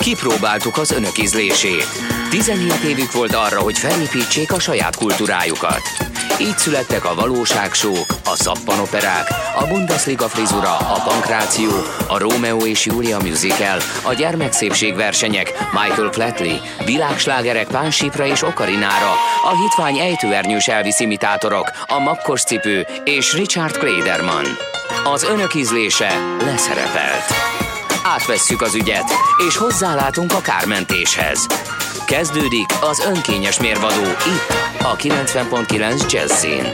Kipróbáltuk az önök ízlését. 17 évük volt arra, hogy felépítsék a saját kultúrájukat. Így születtek a valóságsók, a szappanoperák, a Bundesliga frizura, a pankráció, a Rómeó és Júlia musical, a gyermekszépségversenyek, Michael Flatley, világslágerek Pánsípra és Okarinára, a hitvány ejtőernyős Elvis imitátorok, a makkos cipő és Richard Klederman. Az önök ízlése leszerepelt. Átvesszük az ügyet, és hozzálátunk a kármentéshez. Kezdődik az önkényes mérvadó itt, a 90.9 Jazzin.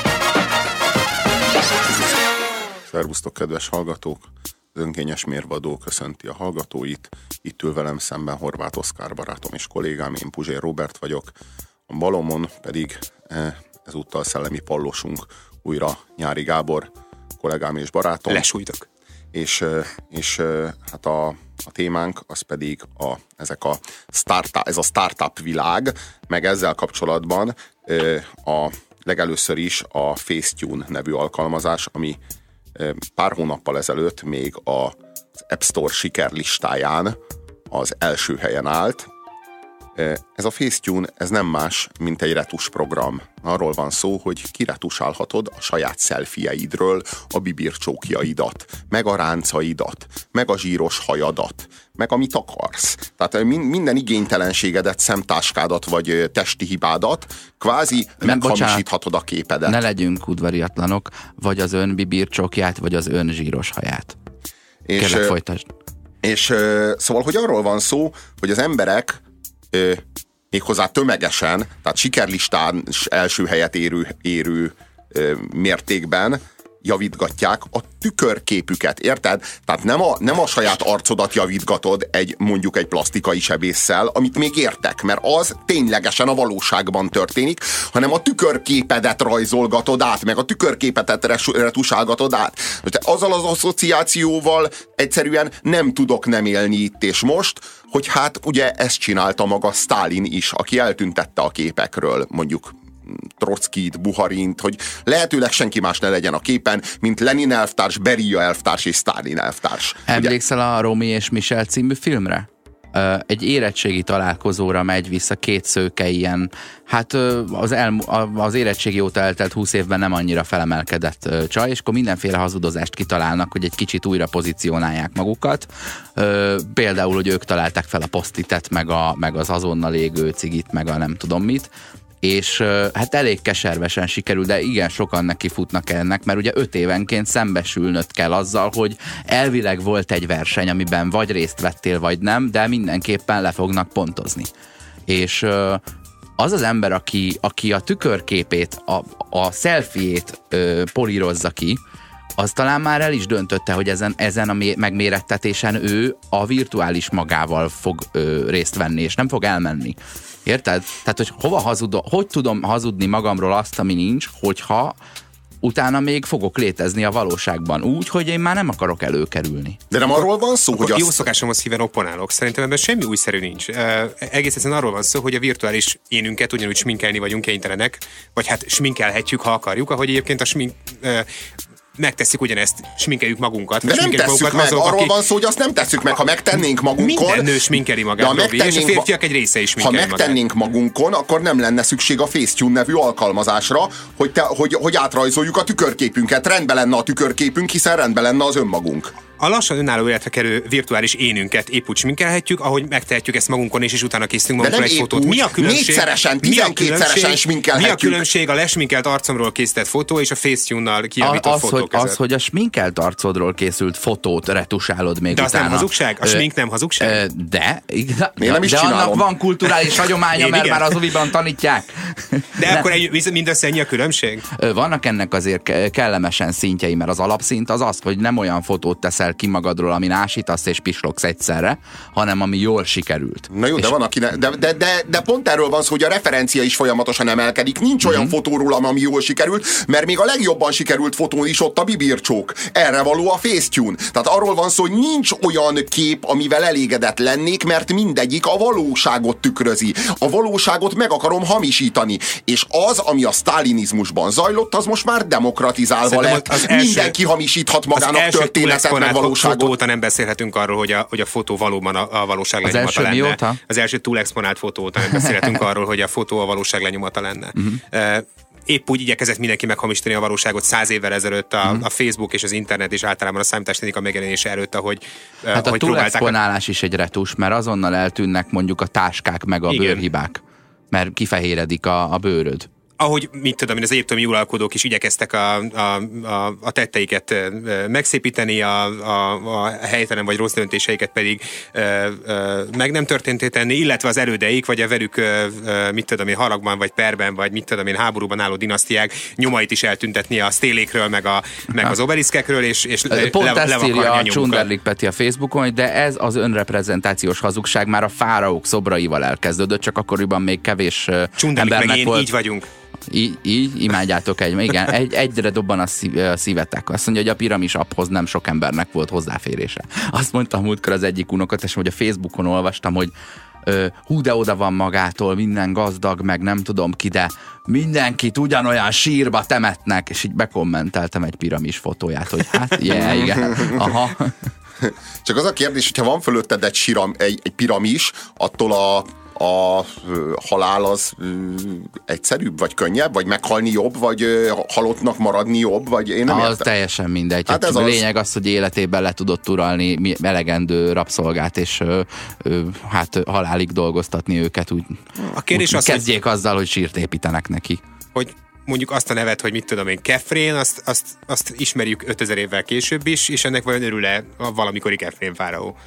Szervusztok, kedves hallgatók! Az önkényes mérvadó köszönti a hallgatóit. Itt ül velem szemben Horváth Oszkár barátom és kollégám, én Puzsér Róbert vagyok. A balomon pedig ezúttal szellemi pallosunk újra Nyári Gábor, kollégám és barátom. Lesújtok. És hát a témánk az pedig ez a startup világ, meg ezzel kapcsolatban legelőször is a Facetune nevű alkalmazás, ami pár hónappal ezelőtt még az App Store sikerlistáján az első helyen állt. Ez a Facetune, ez nem más, mint egy retusprogram. Arról van szó, hogy kiretusálhatod a saját szelfieidről a bibircsókjaidat, meg a ráncaidat, meg a zsíros hajadat, meg amit akarsz. Tehát minden igénytelenségedet, szemtáskádat vagy testi hibádat kvázi meghamisíthatod a képedet. Ne legyünk udvariatlanok, vagy az ön bibircsókját, vagy az ön zsíros haját. Kérlek, folytasd. És szóval, hogy arról van szó, hogy az emberek méghozzá tömegesen, tehát sikerlistán első helyet érő mértékben javítgatják a tükörképüket, érted? Tehát nem a saját arcodat javítgatod mondjuk egy plastikai sebésszel, amit még értek, mert az ténylegesen a valóságban történik, hanem a tükörképedet rajzolgatod át, meg a tükörképedet retusálgatod át. Azzal az asszociációval egyszerűen nem tudok nem élni itt és most, hogy hát ugye ezt csinálta maga Sztálin is, aki eltüntette a képekről, mondjuk Trockit, Buharint, hogy lehetőleg senki más ne legyen a képen, mint Lenin elvtárs, Beria elvtárs és Sztálin elvtárs. Emlékszel a Romy és Michel című filmre? Egy érettségi találkozóra megy vissza két szőke ilyen, hát az érettségi óta eltelt 20 évben nem annyira felemelkedett csaj, és akkor mindenféle hazudozást kitalálnak, hogy egy kicsit újra pozícionálják magukat. Például, hogy ők találták fel a posztitet, meg az azonnal égő cigit, meg a nem tudom mit. És hát elég keservesen sikerül, de igen, sokan nekifutnak ennek, mert ugye 5 évenként szembesülnöd kell azzal, hogy elvileg volt egy verseny, amiben vagy részt vettél, vagy nem, de mindenképpen le fognak pontozni. És az az ember, aki a tükörképét, a selfie-ét polírozza ki, az talán már el is döntötte, hogy ezen a megmérettetésen ő a virtuális magával fog részt venni, és nem fog elmenni. Érted? Tehát, hogy tudom hazudni magamról azt, ami nincs, hogyha utána még fogok létezni a valóságban úgy, hogy én már nem akarok előkerülni. De nem arról van szó, hogy jó szokásomhoz híven opponálok. Szerintem ebben semmi újszerű nincs. Egész egyszerűen arról van szó, hogy a virtuális énünket ugyanúgy sminkelni vagyunk kénytelenek, vagy hát sminkelhetjük, ha akarjuk, ahogy egyébként a megtesszük ugyanezt, sminkeljük magunkat. De nem tesszük meg, arról van szó, hogy azt nem tesszük meg, ha megtennénk magunkon. Minden nő sminkeli magát, Robi, és a férfiak egy része is sminkeli magát. Ha megtennénk magunkon, akkor nem lenne szükség a Facetune nevű alkalmazásra, hogy átrajzoljuk a tükörképünket. Rendben lenne a tükörképünk, hiszen rendben lenne az önmagunk. A lassan önálló életre kerül virtuális énünket épp úgy sminkelhetjük, ahogy megtehetjük ezt magunkon, és utána készítünk magunkon egy fotót. Mi a különbség? 12-szeresen sminkelhetjük. Mi a különbség a lesminkelt arcomról készített fotó és a Facetune-nal kijavított fotók között? Az, hogy a sminkelt arcodról készült fotót retusálod még de utána. De az nem hazugság? A smink nem hazugság? De annak van kulturális hagyománya, mert már az uviban tanítják. De akkor mindössze ennyi a különbség? Vannak ennek azért kellemesen szintjei, mert az alapszint az, hogy nem olyan fotót teszel ki magadról, amin ásítasz és pislogsz egyszerre, hanem ami jól sikerült. Na jó, de van, aki de pont erről van szó, hogy a referencia is folyamatosan emelkedik. Nincs olyan fotó rólam, ami jól sikerült, mert még a legjobban sikerült fotón is ott a bibircsók. Erre való a Facetune. Tehát arról van szó, hogy nincs olyan kép, amivel elégedett lennék, mert mindegyik a valóságot tükrözi. A valóságot meg akarom hamisítani. És az, ami a sztálinizmusban zajlott, az most már demokratizálva lett. Mindenki hamisíthat magának történetet, meg valóságot... Fotó óta nem beszélhetünk arról, hogy a fotó valóban a valóság lenyomata lenne. Mióta? Az első túlexponált fotó óta nem beszélhetünk arról, hogy a fotó a valóság lenyomata lenne. Épp úgy igyekezett mindenki meghamisítani a valóságot 100 évvel ezelőtt a Facebook és az internet és általában a számítástechnika megjelenése előtt, ahogy hát a túlexponálás is egy retus, mert azonnal eltűnnek mondjuk a táskák meg a bőrhibák, mert kifehéredik a bőröd. Ahogy, mit tudom én, az egyiptomi uralkodók is igyekeztek a tetteiket megszépíteni, a helytelen vagy rossz döntéseiket pedig meg nem történté tenni, illetve az elődeik, vagy a velük, mit tudom én, haragban, vagy perben, vagy mit tudom én, háborúban álló dinasztiák nyomait is eltüntetni a sztélékről, meg az obeliszkekről, és pont ezt írja a Csunderlik Peti a Facebookon, de ez az önreprezentációs hazugság már a fáraók szobraival elkezdődött, csak akkoriban még kevés embernek volt. Így vagyunk. Így imádjátok igen, egyre dobban a szívetek. Azt mondja, hogy a piramis apphoz nem sok embernek volt hozzáférése. Azt mondtam múltkor az egyik unokatesem, hogy a Facebookon olvastam, hogy hú, de oda van magától, minden gazdag, meg nem tudom ki, de mindenkit ugyanolyan sírba temetnek, és így bekommenteltem egy piramis fotóját, hogy hát, igen, aha. Csak az a kérdés, hogyha van fölötted egy piramis, attól a halál az egyszerűbb, vagy könnyebb, vagy meghalni jobb, vagy halottnak maradni jobb, vagy én nem értem. Az teljesen mindegy. Hát a lényeg az, hogy életében le tudott uralni elegendő rabszolgát, és hát halálig dolgoztatni őket. Úgy, a kérdés az, kezdjék azzal, hogy sírt építenek neki. Hogy mondjuk azt a nevet, hogy mit tudom én, Kefrén, azt ismerjük 5000 évvel később is, és ennek vajon örül-e a valamikori Kefrén fáraó?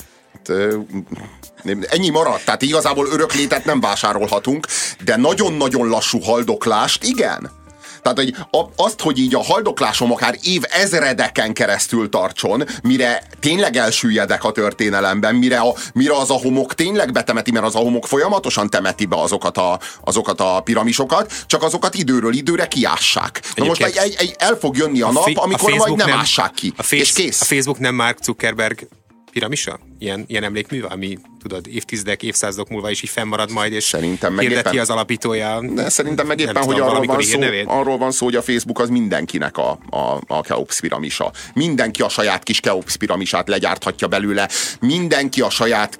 Ennyi maradt, tehát igazából öröklétet nem vásárolhatunk, de nagyon-nagyon lassú haldoklást igen. Tehát hogy azt, hogy így a haldoklásom akár évezredeken keresztül tartson, mire tényleg elsüllyedek a történelemben, mire az a homok tényleg betemeti, mert az a homok folyamatosan temeti be azokat a piramisokat, csak azokat időről időre kiássák. Na most el fog jönni a nap, amikor majd nem ássák ki, és kész. A Facebook nem Mark Zuckerberg piramisa? Ilyen emlékmű, ami tudod, évtizedek, évszázadok múlva is így fennmarad majd, és hirdeti az alapítója. De szerintem meg éppen, hogy arról van szó, hogy a Facebook az mindenkinek a Keops piramisa. Mindenki a saját kis Keops piramisát legyárthatja belőle, mindenki a saját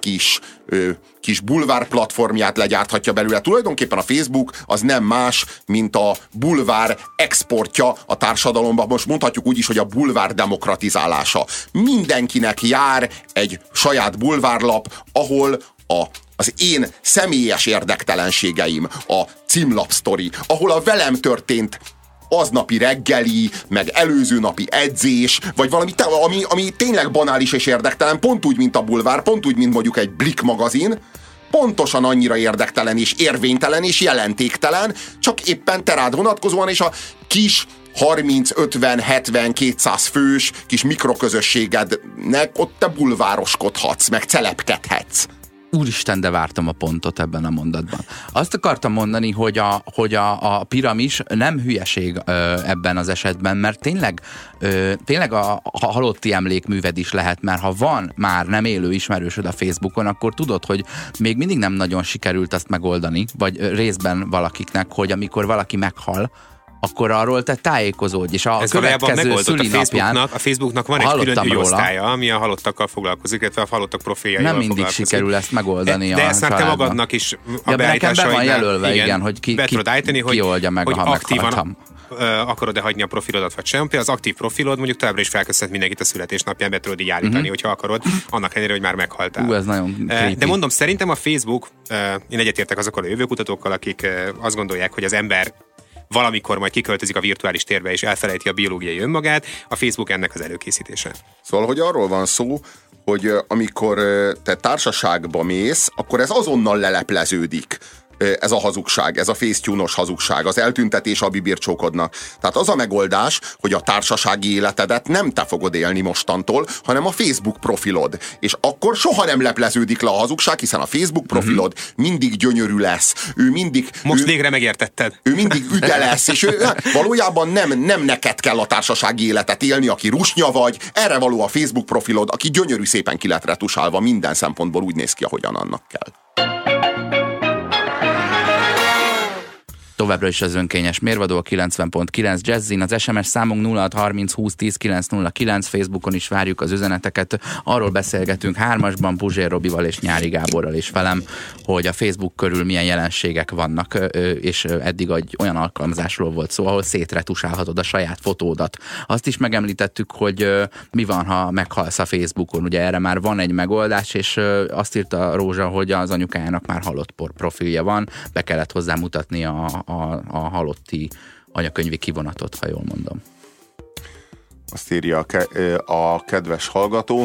kis bulvár platformját legyárthatja belőle. Tulajdonképpen a Facebook az nem más, mint a bulvár exportja a társadalomba. Most mondhatjuk úgy is, hogy a bulvár demokratizálása. Mindenkinek jár egy saját bulvárlap, ahol az én személyes érdektelenségeim, a címlapsztori, ahol a velem történt aznapi reggeli, meg előző napi edzés, vagy valami, ami tényleg banális és érdektelen, pont úgy, mint a bulvár, pont úgy, mint mondjuk egy Blick magazin, pontosan annyira érdektelen és érvénytelen és jelentéktelen, csak éppen te rád vonatkozóan, és a kis 30, 50, 70, 200 fős kis mikroközösségednek ott te bulvároskodhatsz, meg celepkedhetsz. Úristen, de vártam a pontot ebben a mondatban. Azt akartam mondani, hogy a piramis nem hülyeség ebben az esetben, mert tényleg a halotti emlékműved is lehet, mert ha van már nem élő ismerősöd a Facebookon, akkor tudod, hogy még mindig nem nagyon sikerült azt megoldani, vagy részben valakiknek, hogy amikor valaki meghal, akkor arról te tájékozódj, és a következő szülinapján a Facebooknak van egy külön ügyosztálya, ami a halottakkal foglalkozik, illetve a halottak profiljaival nem mindig sikerül ezt megoldani de ezt már te magadnak is a beállításaidnál. Be van jelölve, igen, hogy ki oldja meg, hogy ha meghaltam. Akarod-e hagyni a profilodat, vagy sem. Például az aktív profilod mondjuk továbbra is felköszönt mindenkit a születésnapján, be tudod így állítani, hogyha akarod, annak ellenére, hogy már meghaltál. Ez nagyon creepy. De mondom, szerintem a Facebook, én egyetértek azokkal a jövőkutatókkal, akik azt gondolják, hogy az ember valamikor majd kiköltözik a virtuális térbe és elfelejti a biológiai önmagát, a Facebook ennek az előkészítése. Szóval, hogy arról van szó, hogy amikor te társaságba mész, akkor ez azonnal lelepleződik. Ez a hazugság, ez a facetune-os hazugság, az eltüntetés a bibircsókodnak. Tehát az a megoldás, hogy a társasági életedet nem te fogod élni mostantól, hanem a Facebook profilod. És akkor soha nem lepleződik le a hazugság, hiszen a Facebook profilod mindig gyönyörű lesz. Ő mindig... Most végre megértetted. Ő mindig üde lesz, és valójában nem neked kell a társasági életet élni, aki rusnya vagy, erre való a Facebook profilod, aki gyönyörű szépen ki lett retusálva, minden szempontból úgy néz ki, ahogyan annak kell. továbbra is az önkényes mérvadó, a 90.9 Jazzin, az SMS számunk 0630 20 10 909, Facebookon is várjuk az üzeneteket, arról beszélgetünk hármasban Puzsér Robival és Nyári Gáborral és velem, hogy a Facebook körül milyen jelenségek vannak, és eddig egy olyan alkalmazásról volt szó, ahol szétretusálhatod a saját fotódat. Azt is megemlítettük, hogy mi van, ha meghalsz a Facebookon, ugye erre már van egy megoldás, és azt írta Rózsa, hogy az anyukájának már halott profilja van, be kellett hozzá mutatni a halotti anyakönyvi kivonatot, ha jól mondom. Azt írja a kedves hallgató.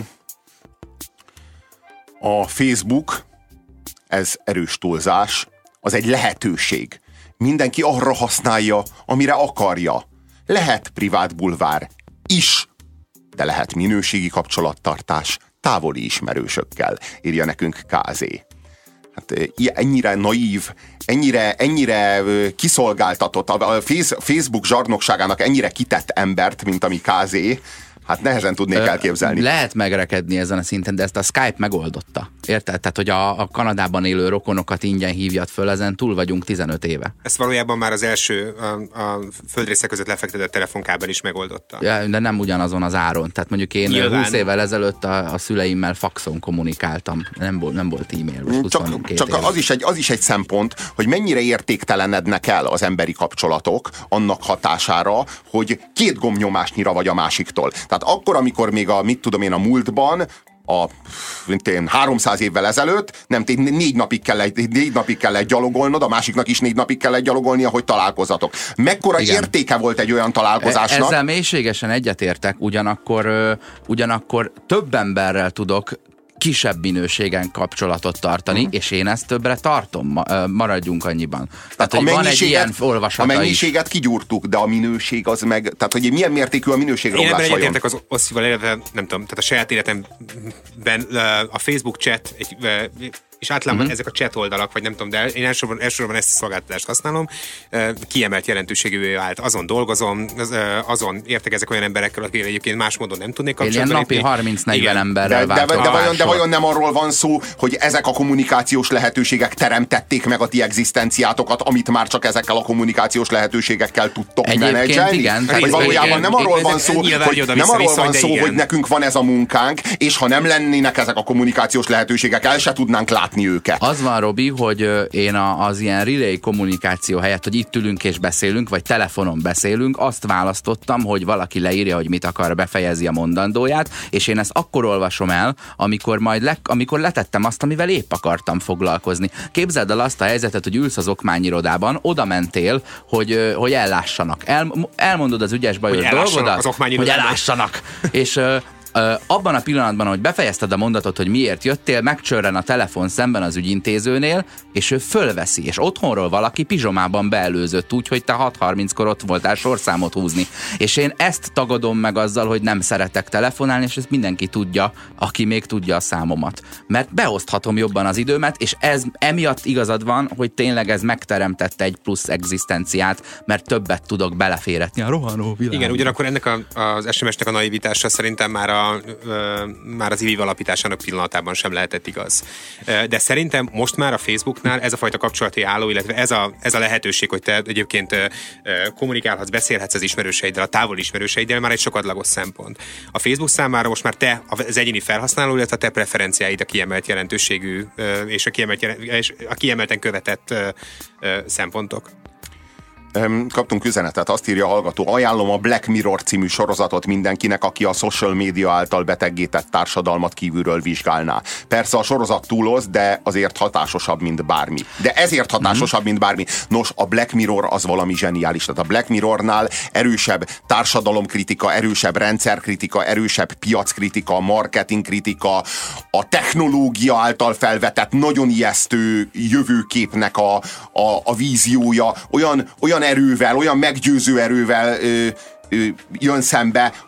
A Facebook, ez erős túlzás, az egy lehetőség. Mindenki arra használja, amire akarja. Lehet privát bulvár is, de lehet minőségi kapcsolattartás távoli ismerősökkel, írja nekünk KZ. Hát ennyire naív, ennyire kiszolgáltatott, a Facebook zsarnokságának ennyire kitett embert, mint ami KZ, hát nehezen tudnék elképzelni. Lehet megrekedni ezen a szinten, de ezt a Skype megoldotta. Érted? Tehát, hogy a Kanadában élő rokonokat ingyen hívjad föl, ezen túl vagyunk 15 éve. Ezt valójában már az első a földrészek között lefektetett telefonkábel is megoldotta. Ja, de nem ugyanazon az áron. Tehát mondjuk én Nyilván. 20 évvel ezelőtt a szüleimmel faxon kommunikáltam. Nem volt e-mail. Csak az is egy szempont, hogy mennyire értéktelenednek el az emberi kapcsolatok annak hatására, hogy 2 gombnyomásnyira vagy a másiktól. Tehát akkor, amikor még a múltban, 300 évvel ezelőtt, nem 4 napig kellett gyalogolnod, a másiknak is 4 napig kellett gyalogolnia, hogy találkozzatok. Mekkora értéke volt egy olyan találkozásnak? Ezzel mélységesen egyetértek, ugyanakkor több emberrel tudok kisebb minőségen kapcsolatot tartani, és én ezt többre tartom, maradjunk annyiban. Tehát, hogy van egy ilyen olvasata a mennyiséget kigyúrtuk, de a minőség az meg, tehát hogy milyen mértékű a minőségromlás vajon? Én ebben egyetértek az Osszival, illetve nem tudom, tehát a saját életemben a Facebook chat és általában ezek a chat oldalak, vagy nem tudom, de én elsősorban ezt a szolgáltatást használom, kiemelt jelentőségűvé vált. Azon dolgozom, azon értekezek olyan emberekkel, akik egyébként más módon nem tudnék kapcsolatban. Én napi 30-40 emberrel de vajon nem arról van szó, hogy ezek a kommunikációs lehetőségek teremtették meg a ti egzisztenciátokat, amit már csak ezekkel a kommunikációs lehetőségekkel tudtok menedzselni? Igen. Vagy valójában nem arról van szó, hogy nekünk van ez a munkánk, és ha nem lennének ezek a kommunikációs lehetőségek, el se tudnánk látni őket. Az van, Robi, hogy én az ilyen relay kommunikáció helyett, hogy itt ülünk és beszélünk, vagy telefonon beszélünk, azt választottam, hogy valaki leírja, hogy mit akar, befejezi a mondandóját, és én ezt akkor olvasom el, amikor letettem azt, amivel épp akartam foglalkozni. Képzeld el azt a helyzetet, hogy ülsz az okmányirodában, oda mentél, hogy ellássanak. Elmondod az ügyes bajos dolgodat, hogy ellássanak. És abban a pillanatban, hogy befejezted a mondatot, hogy miért jöttél, megcsörren a telefon szemben az ügyintézőnél, és ő fölveszi, és otthonról valaki pizsomában beelőzött úgy, hogy te 6:30-kor ott voltál sorszámot húzni. És én ezt tagadom meg azzal, hogy nem szeretek telefonálni, és ezt mindenki tudja, aki még tudja a számomat. Mert beoszthatom jobban az időmet, és ez emiatt igazad van, hogy tényleg ez megteremtette egy plusz egzisztenciát, mert többet tudok beleféretni a rohanó világba. Igen, ugyanakkor ennek az SMS-nek a naivitása szerintem már az IVIV alapításának pillanatában sem lehetett igaz. De szerintem most már a Facebooknál ez a fajta kapcsolati álló, illetve ez a lehetőség, hogy te egyébként kommunikálhatsz, beszélhetsz az ismerőseiddel, a távoli ismerőseiddel, már egy sokadlagos szempont. A Facebook számára most már te, az egyéni felhasználó, illetve a te preferenciáid a kiemelt jelentőségű és a kiemelten követett szempontok. Kaptunk üzenetet, azt írja a hallgató: ajánlom a Black Mirror című sorozatot mindenkinek, aki a social media által beteggített társadalmat kívülről vizsgálná. Persze a sorozat túloz, de azért hatásosabb, mint bármi. De ezért hatásosabb, mint bármi. Nos, a Black Mirror az valami zseniális. Tehát a Black Mirrornál erősebb társadalomkritika, erősebb rendszerkritika, erősebb piackritika, marketingkritika, a technológia által felvetett nagyon ijesztő jövőképnek a víziója, olyan erővel, olyan meggyőző erővel jön szembe,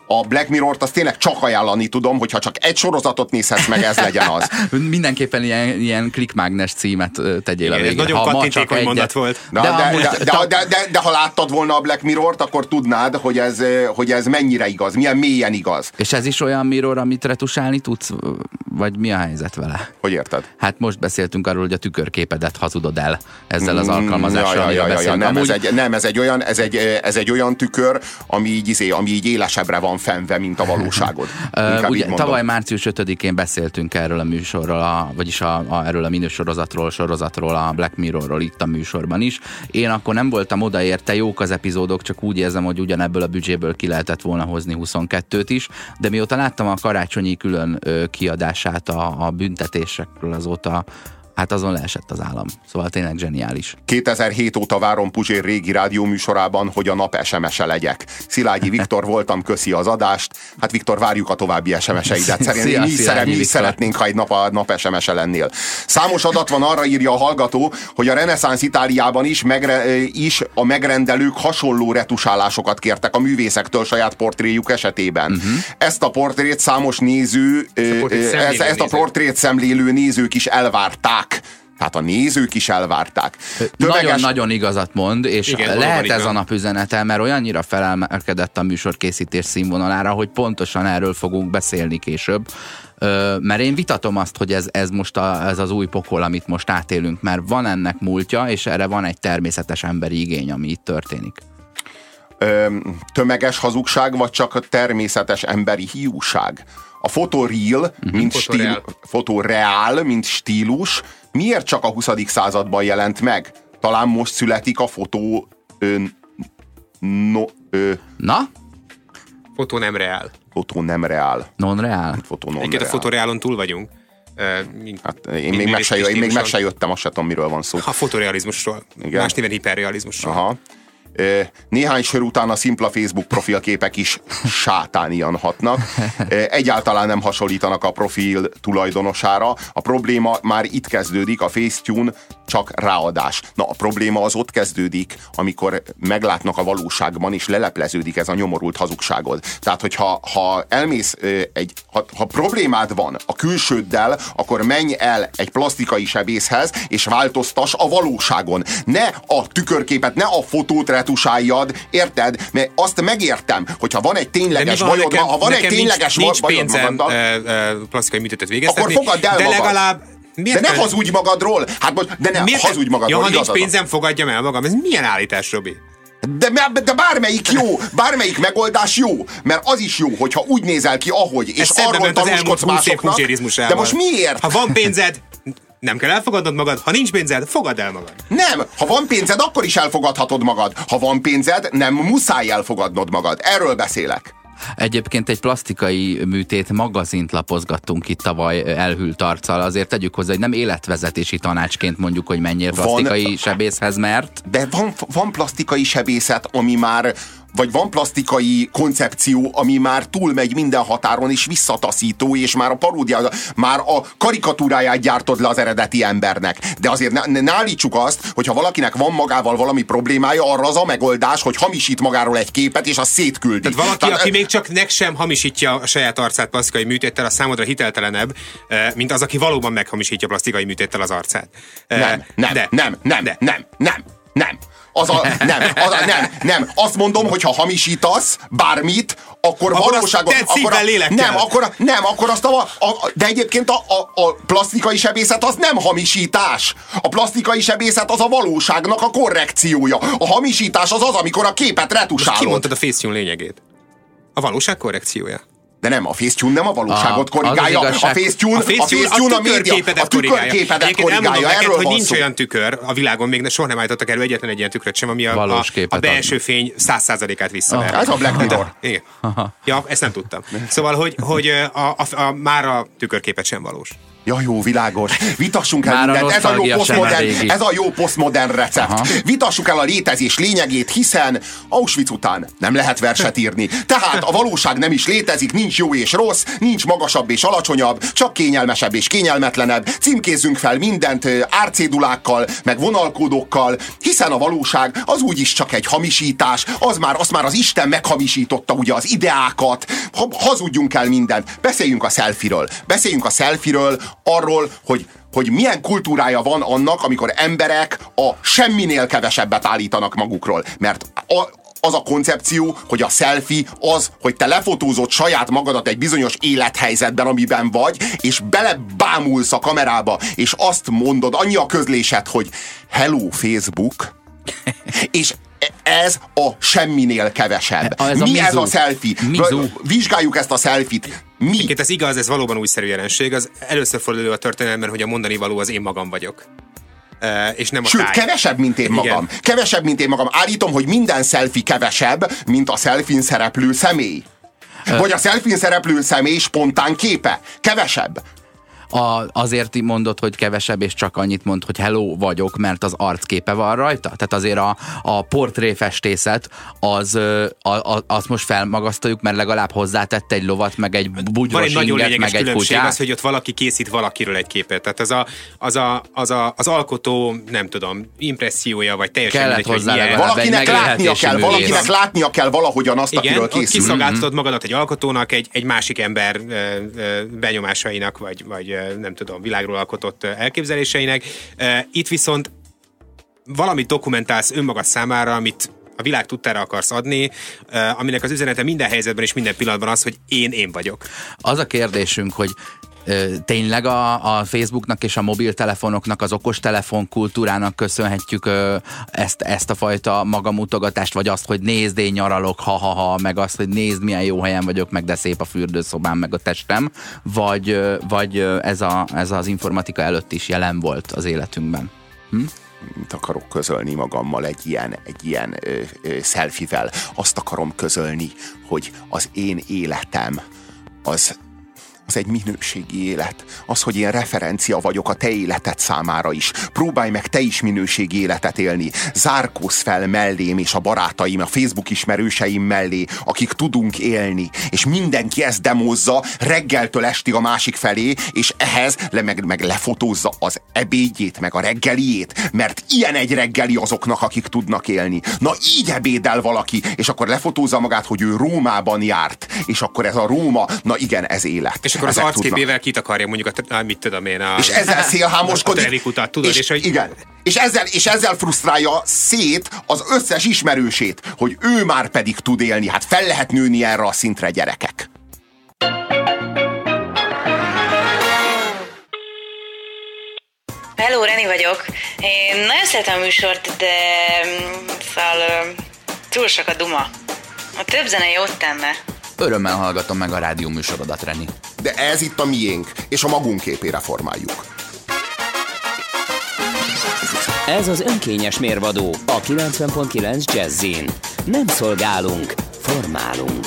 a Black Mirror-t azt tényleg csak ajánlani tudom, hogyha csak egy sorozatot nézhetsz meg, ez legyen az. Mindenképpen ilyen klikmágnes címet tegyél a végén. Ez nagyon kattintékony mondat volt. De ha láttad volna a Black Mirror-t, akkor tudnád, hogy ez mennyire igaz, milyen mélyen igaz. És ez is olyan mirror, amit retusálni tudsz? Vagy mi a helyzet vele? Hogy érted? Hát most beszéltünk arról, hogy a tükörképedet hazudod el ezzel az alkalmazással, amiről beszélünk. Nem, ez egy olyan tükör, ami így élesebbre van fenve, mint a valóságod. Ugye, tavaly március 5-én beszéltünk erről a műsorról, vagyis erről a sorozatról, a Black Mirrorról itt a műsorban is. Én akkor nem voltam odaérte, jók az epizódok, csak úgy érzem, hogy ugyanebből a büdzséből ki lehetett volna hozni 22-t is, de mióta láttam a karácsonyi külön kiadását a büntetésekről, azóta hát azon leesett az állam. Szóval tényleg zseniális. 2007 óta várom Puzsér régi rádióműsorában, hogy a nap SMS-e legyek. Szilágyi Viktor voltam, köszi az adást. Hát Viktor, várjuk a további SMS-eidet. Szerintem mi szeretnénk, ha egy nap SMS-e lennél. Számos adat van, arra írja a hallgató, hogy a reneszánsz Itáliában is a megrendelők hasonló retusálásokat kértek a művészektől saját portréjuk esetében. Ezt a portrét számos néző, ezt a portrét szemlélő nézők is elvárták. Tehát a nézők is elvárták. Nagyon-nagyon igazat mond, és igen, lehet ez a nap üzenete, mert olyannyira felemelkedett a műsorkészítés színvonalára, hogy pontosan erről fogunk beszélni később. Mert én vitatom azt, hogy ez most ez az új pokol, amit most átélünk, mert van ennek múltja, és erre van egy természetes emberi igény, ami itt történik. Tömeges hazugság, vagy csak természetes emberi hiúság? A fotoreal, mint stílus, miért csak a 20. században jelent meg? Talán most születik a fotó... Na? Fotó nem reál. Fotó nem reál. Non-reál? Egyébként a fotoreálon túl vagyunk. Hát én még meg se jöttem, azt sem tudom, miről van szó. A fotorealizmusról. Igen. Más néven hiperrealizmusról. Aha. Néhány sor után a szimpla Facebook profilképek is sátánian hatnak. Egyáltalán nem hasonlítanak a profil tulajdonosára. A probléma már itt kezdődik, a Facetune csak ráadás. Na, a probléma az ott kezdődik, amikor meglátnak a valóságban, és lelepleződik ez a nyomorult hazugságod. Tehát, hogyha elmész ha problémád van a külsőddel, akkor menj el egy plastikai sebészhez, és változtass a valóságon. Ne a tükörképet, ne a fotót retusáljad, érted? Mert azt megértem, hogyha van egy tényleges bajod, ha van egy tényleges nincs pénzem plastikai műtétet végeztetni, akkor fogadd el de magad. legalább de ne hazudj magadról! Hát most, de ne hazudj magadról. Ha nincs pénzem, fogadjam el magam. Ez milyen állítás, Robi? De bármelyik jó, bármelyik megoldás jó, mert az is jó, hogyha úgy nézel ki, ahogy, és arról tanúskodsz másoknak. De most miért? Ha van pénzed, nem kell elfogadnod magad, ha nincs pénzed, fogadd el magad. Nem, ha van pénzed, akkor is elfogadhatod magad. Ha van pénzed, nem muszáj elfogadnod magad. Erről beszélek. Egyébként egy plastikai műtét magazint lapozgattunk itt tavaly elhűlt arccal. Azért tegyük hozzá, hogy nem életvezetési tanácsként mondjuk, hogy menjél plastikai sebészhez, mert... De van plastikai sebészet, ami már... Vagy van plastikai koncepció, ami már túlmegy minden határon, és visszataszító, és már a paródia, már a karikatúráját gyártod le az eredeti embernek. De azért ne állítsuk azt, hogyha valakinek van magával valami problémája, arra az a megoldás, hogy hamisít magáról egy képet, és azt szétküldi. Tehát valaki, aki még csak sem hamisítja a saját arcát plastikai műtéttel, a számodra hiteltelenebb, mint az, aki valóban meghamisítja plastikai műtéttel az arcát. Nem. Azt mondom, hogy ha hamisítasz bármit, akkor valóságon... Akkor azt de egyébként a plastikai sebészet az nem hamisítás. A plastikai sebészet az a valóságnak a korrekciója. A hamisítás az, amikor a képet retusálod. Most kimondtad a Facetune lényegét. A valóság korrekciója. De nem, a Facetune nem a valóságot korrigálja. A Facetune a média, a tükörképedet korrigálja. Neked, hogy nincs olyan tükör a világon, még soha nem állítottak elő egyetlen egy ilyen tükröt sem, ami a belső fény 100%-át visszaver. Ez a Black Mirror. Igen. Ja, ezt nem tudtam. Szóval, hogy már a tükörképet sem valós. Ja, jó, világos. Vitassunk el Már mindent. Ez a jó posztmodern recept. Aha. Vitassuk el a létezés lényegét, hiszen Auschwitz után nem lehet verset írni. Tehát a valóság nem is létezik, nincs jó és rossz, nincs magasabb és alacsonyabb, csak kényelmesebb és kényelmetlenebb. Címkézzünk fel mindent árcédulákkal, meg vonalkódokkal, hiszen a valóság az úgyis csak egy hamisítás, azt már az Isten meghamisította ugye az ideákat. Hazudjunk el mindent. Beszéljünk a selfie-ről, arról, hogy milyen kultúrája van annak, amikor emberek a semminél kevesebbet állítanak magukról. Mert az a koncepció, hogy a selfie az, hogy te lefotózod saját magadat egy bizonyos élethelyzetben, amiben vagy, és belebámulsz a kamerába, és azt mondod, annyi a közlésed, hogy hello Facebook, és ez a semminél kevesebb. Ez a selfie? Vizsgáljuk ezt a selfie-t. Egyébként ez igaz, ez valóban újszerű jelenség. Az először fordul elő a történelemben, hogy a mondani való az én magam vagyok. És nem a Sőt, táj. kevesebb, mint én magam. Igen. Kevesebb, mint én magam. Állítom, hogy minden selfie kevesebb, mint a selfie-n szereplő személy. Vagy a selfie-n szereplő személy spontán képe. Kevesebb. Azért mondod, hogy kevesebb, és csak annyit mond, hogy hello vagyok, mert az arcképe van rajta? Tehát azért a portréfestészet azt most felmagasztaljuk, mert legalább hozzátette egy lovat, meg egy bugyros inget, meg egy kutyát. Az, hogy ott valaki készít valakiről egy képet. Tehát az alkotó, nem tudom, impressziója, vagy teljesen kellett mindegy, hozzá legalább valakinek látnia kell valahogyan azt, akiről készül. Igen, kiszolgáltatod magadat egy alkotónak, egy másik ember benyomásainak, vagy nem tudom, világról alkotott elképzeléseinek. Itt viszont valamit dokumentálsz önmagad számára, amit a világ tudtára akarsz adni, aminek az üzenete minden helyzetben és minden pillanatban az, hogy én vagyok. Az a kérdésünk, hogy tényleg a Facebooknak és a mobiltelefonoknak, az okostelefon kultúrának köszönhetjük ezt a fajta magamutogatást, vagy azt, hogy nézd, én nyaralok, ha, meg azt, hogy nézd, milyen jó helyen vagyok, meg de szép a fürdőszobám, meg a testem, vagy ez az informatika előtt is jelen volt az életünkben. Mit akarok közölni magammal egy ilyen selfie-vel? Azt akarom közölni, hogy az én életem az egy minőségi élet. Az, hogy én referencia vagyok a te életed számára is. Próbálj meg te is minőségi életet élni. Zárkózz fel mellém és a barátaim, a Facebook ismerőseim mellé, akik tudunk élni. És mindenki ezt demózza reggeltől estig a másik felé, és ehhez meg lefotózza az ebédjét, meg a reggeliét, mert ilyen egy reggeli azoknak, akik tudnak élni. Na így ebédel valaki, és akkor lefotózza magát, hogy ő Rómában járt, és akkor ez a Róma, na igen, ez élet. És akkor az arcképével kitakarja mondjuk mit tudom én, és ezzel szélhámoskodik. A Trevi-kutat, tudod, és hogy... Igen. És ezzel frusztrálja szét az összes ismerősét, hogy ő már pedig tud élni. Hát fel lehet nőni erre a szintre, gyerekek. Hello, Reni vagyok. Én nagyon szeretem a műsort, de szóval túl sok a duma. A több zene jót tenne. Örömmel hallgatom meg a rádió műsorodat, Reni. De ez itt a miénk, és a magunk képére formáljuk. Ez az önkényes mérvadó a 90.9 Jazzin. Nem szolgálunk, formálunk.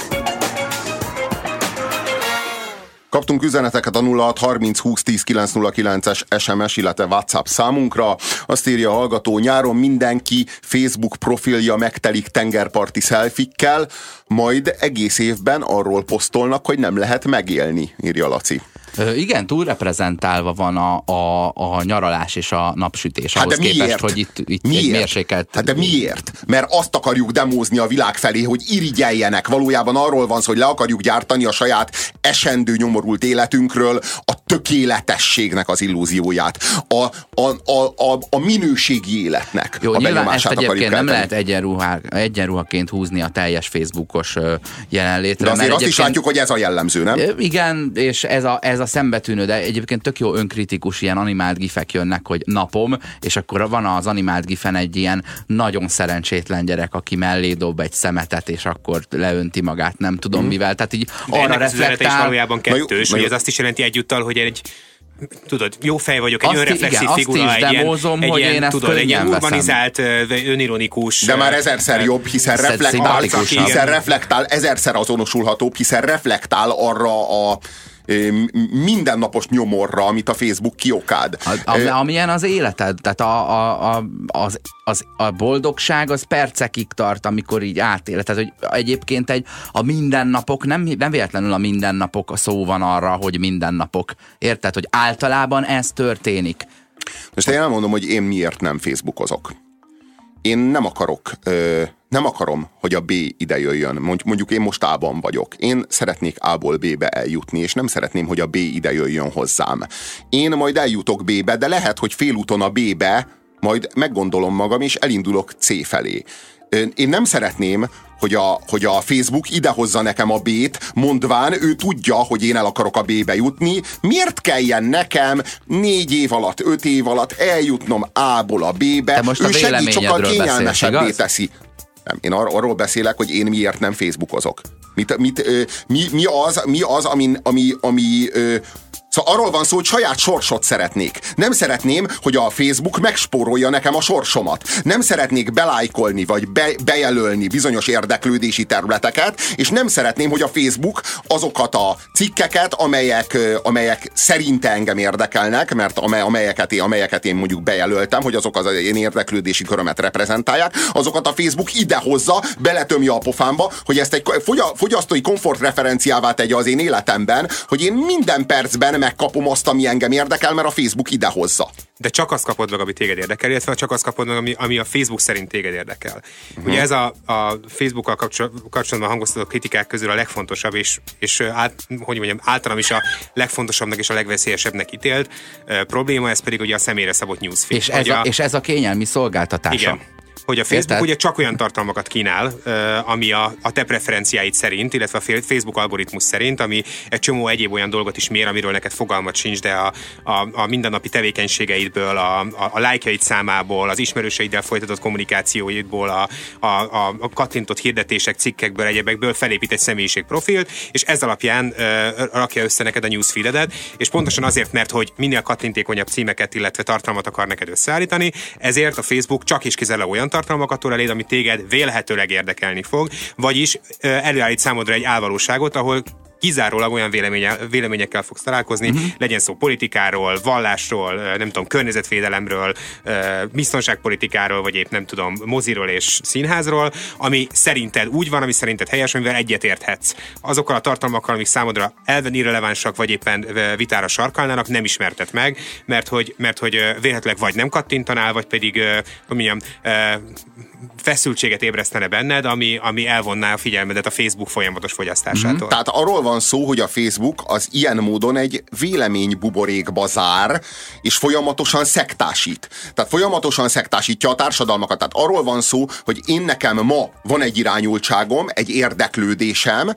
Kaptunk üzeneteket a 06 30 20 10 909-es SMS, illetve WhatsApp számunkra. Azt írja a hallgató, nyáron mindenki Facebook profilja megtelik tengerparti szelfikkel, majd egész évben arról posztolnak, hogy nem lehet megélni, írja Laci. Igen, túlreprezentálva van a nyaralás és a napsütés. Hát ahhoz képest, hogy itt egy mérsékelt... Hát de miért? Mert azt akarjuk demózni a világ felé, hogy irigyeljenek. Valójában arról van szó, hogy le akarjuk gyártani a saját esendő, nyomorult életünkről a tökéletességnek az illúzióját. A minőségi életnek jó, a benyomását akarjuk egyébként eltenni. nem lehet egyenruhaként húzni a teljes Facebookos jelenlétre. De azért azt is látjuk, hogy ez a jellemző, nem? Igen, és ez a szembetűnő, de egyébként tök jó önkritikus ilyen animált gifek jönnek, hogy napom, és akkor van az animált gifen egy ilyen nagyon szerencsétlen gyerek, aki mellé dob egy szemetet, és akkor leönti magát, nem tudom mivel. Tehát így de arra reflektál. Is valójában kettős, hogy ez azt is jelenti egyúttal, hogy egy tudod, jó fej vagyok, egy önreflexív figura, egy ilyen urbanizált, önironikus. De már ezerszer jobb, hiszen reflektál, ezerszer azonosulhatóbb, hiszen reflektál arra a mindennapos nyomorra, amit a Facebook kiokád. Amilyen az életed, tehát a boldogság az percekig tart, amikor így átéled. Tehát, hogy egyébként a mindennapok, nem véletlenül a mindennapok szó van arra, hogy mindennapok. Érted, hogy általában ez történik. Most én elmondom, hogy én miért nem Facebookozok. Én nem akarom, hogy a B ide jöjjön. Mondjuk én most A-ban vagyok. Én szeretnék A-ból B-be eljutni, és nem szeretném, hogy a B ide jöjjön hozzám. Én majd eljutok B-be, de lehet, hogy félúton a B-be majd meggondolom magam, és elindulok C felé. Én nem szeretném, hogy a Facebook idehozza nekem a B-t, mondván ő tudja, hogy én el akarok a B-be jutni. Miért kelljen nekem 4 év alatt, 5 év alatt eljutnom A-ból a B-be? Ő segít, sokkal kényelmesebbé teszi. Nem, én arról beszélek, hogy én miért nem Facebookozok. Mi az, ami szóval arról van szó, hogy saját sorsot szeretnék. Nem szeretném, hogy a Facebook megspórolja nekem a sorsomat. Nem szeretnék belájkolni, vagy bejelölni bizonyos érdeklődési területeket, és nem szeretném, hogy a Facebook azokat a cikkeket, amelyek szerinte engem érdekelnek, mert amelyeket én mondjuk bejelöltem, hogy azok az én érdeklődési körömet reprezentálják, azokat a Facebook idehozza, beletömje a pofámba, hogy ezt egy fogyasztói komfortreferenciává tegye az én életemben, hogy én minden percben megkapom azt, ami engem érdekel, mert a Facebook idehozza. De csak azt kapod meg, ami téged érdekel, illetve csak azt kapod meg, ami a Facebook szerint téged érdekel. Ugye ez a Facebookkal kapcsolatban hangoztatott kritikák közül a legfontosabb, és általam is a legfontosabbnak és a legveszélyesebbnek ítélt probléma, ez pedig ugye a személyre szabott newsfeed. És ez a kényelmi szolgáltatása. Igen. Hogy a Facebook ugye csak olyan tartalmakat kínál, ami a te preferenciáid szerint, illetve a Facebook algoritmus szerint, ami egy csomó egyéb olyan dolgot is mér, amiről neked fogalmat sincs, de a mindennapi tevékenységeidből, a lájkjaid számából, az ismerőseiddel folytatott kommunikációidból, a kattintott hirdetések, cikkekből, egyebekből felépít egy személyiségprofilt, és ez alapján rakja össze neked a newsfeededet, és pontosan azért, mert hogy minél kattintékonyabb címeket, illetve tartalmat akar neked összeállítani, ezért a Facebook csak és kizárólag olyan tartalmakat tol eléd, ami téged vélhetőleg érdekelni fog, vagyis előállít számodra egy álvalóságot, ahol kizárólag olyan véleményekkel fogsz találkozni, legyen szó politikáról, vallásról, nem tudom, környezetvédelemről, biztonságpolitikáról, vagy épp nem tudom, moziról és színházról, ami szerinted úgy van, ami szerinted helyes, amivel egyetérthetsz. Azokkal a tartalmakkal, amik számodra elven irrelevánsak, vagy éppen vitára sarkalnának, nem ismertet meg, mert hogy vélhetőleg vagy nem kattintanál, vagy pedig, hogy mondjam, feszültséget ébresztene benned, ami elvonná a figyelmedet a Facebook folyamatos fogyasztásától. Tehát arról van szó, hogy a Facebook az ilyen módon egy véleménybuborékba zár, és folyamatosan szektásít. Tehát folyamatosan szektásítja a társadalmakat. Tehát arról van szó, hogy én nekem ma van egy irányultságom, egy érdeklődésem,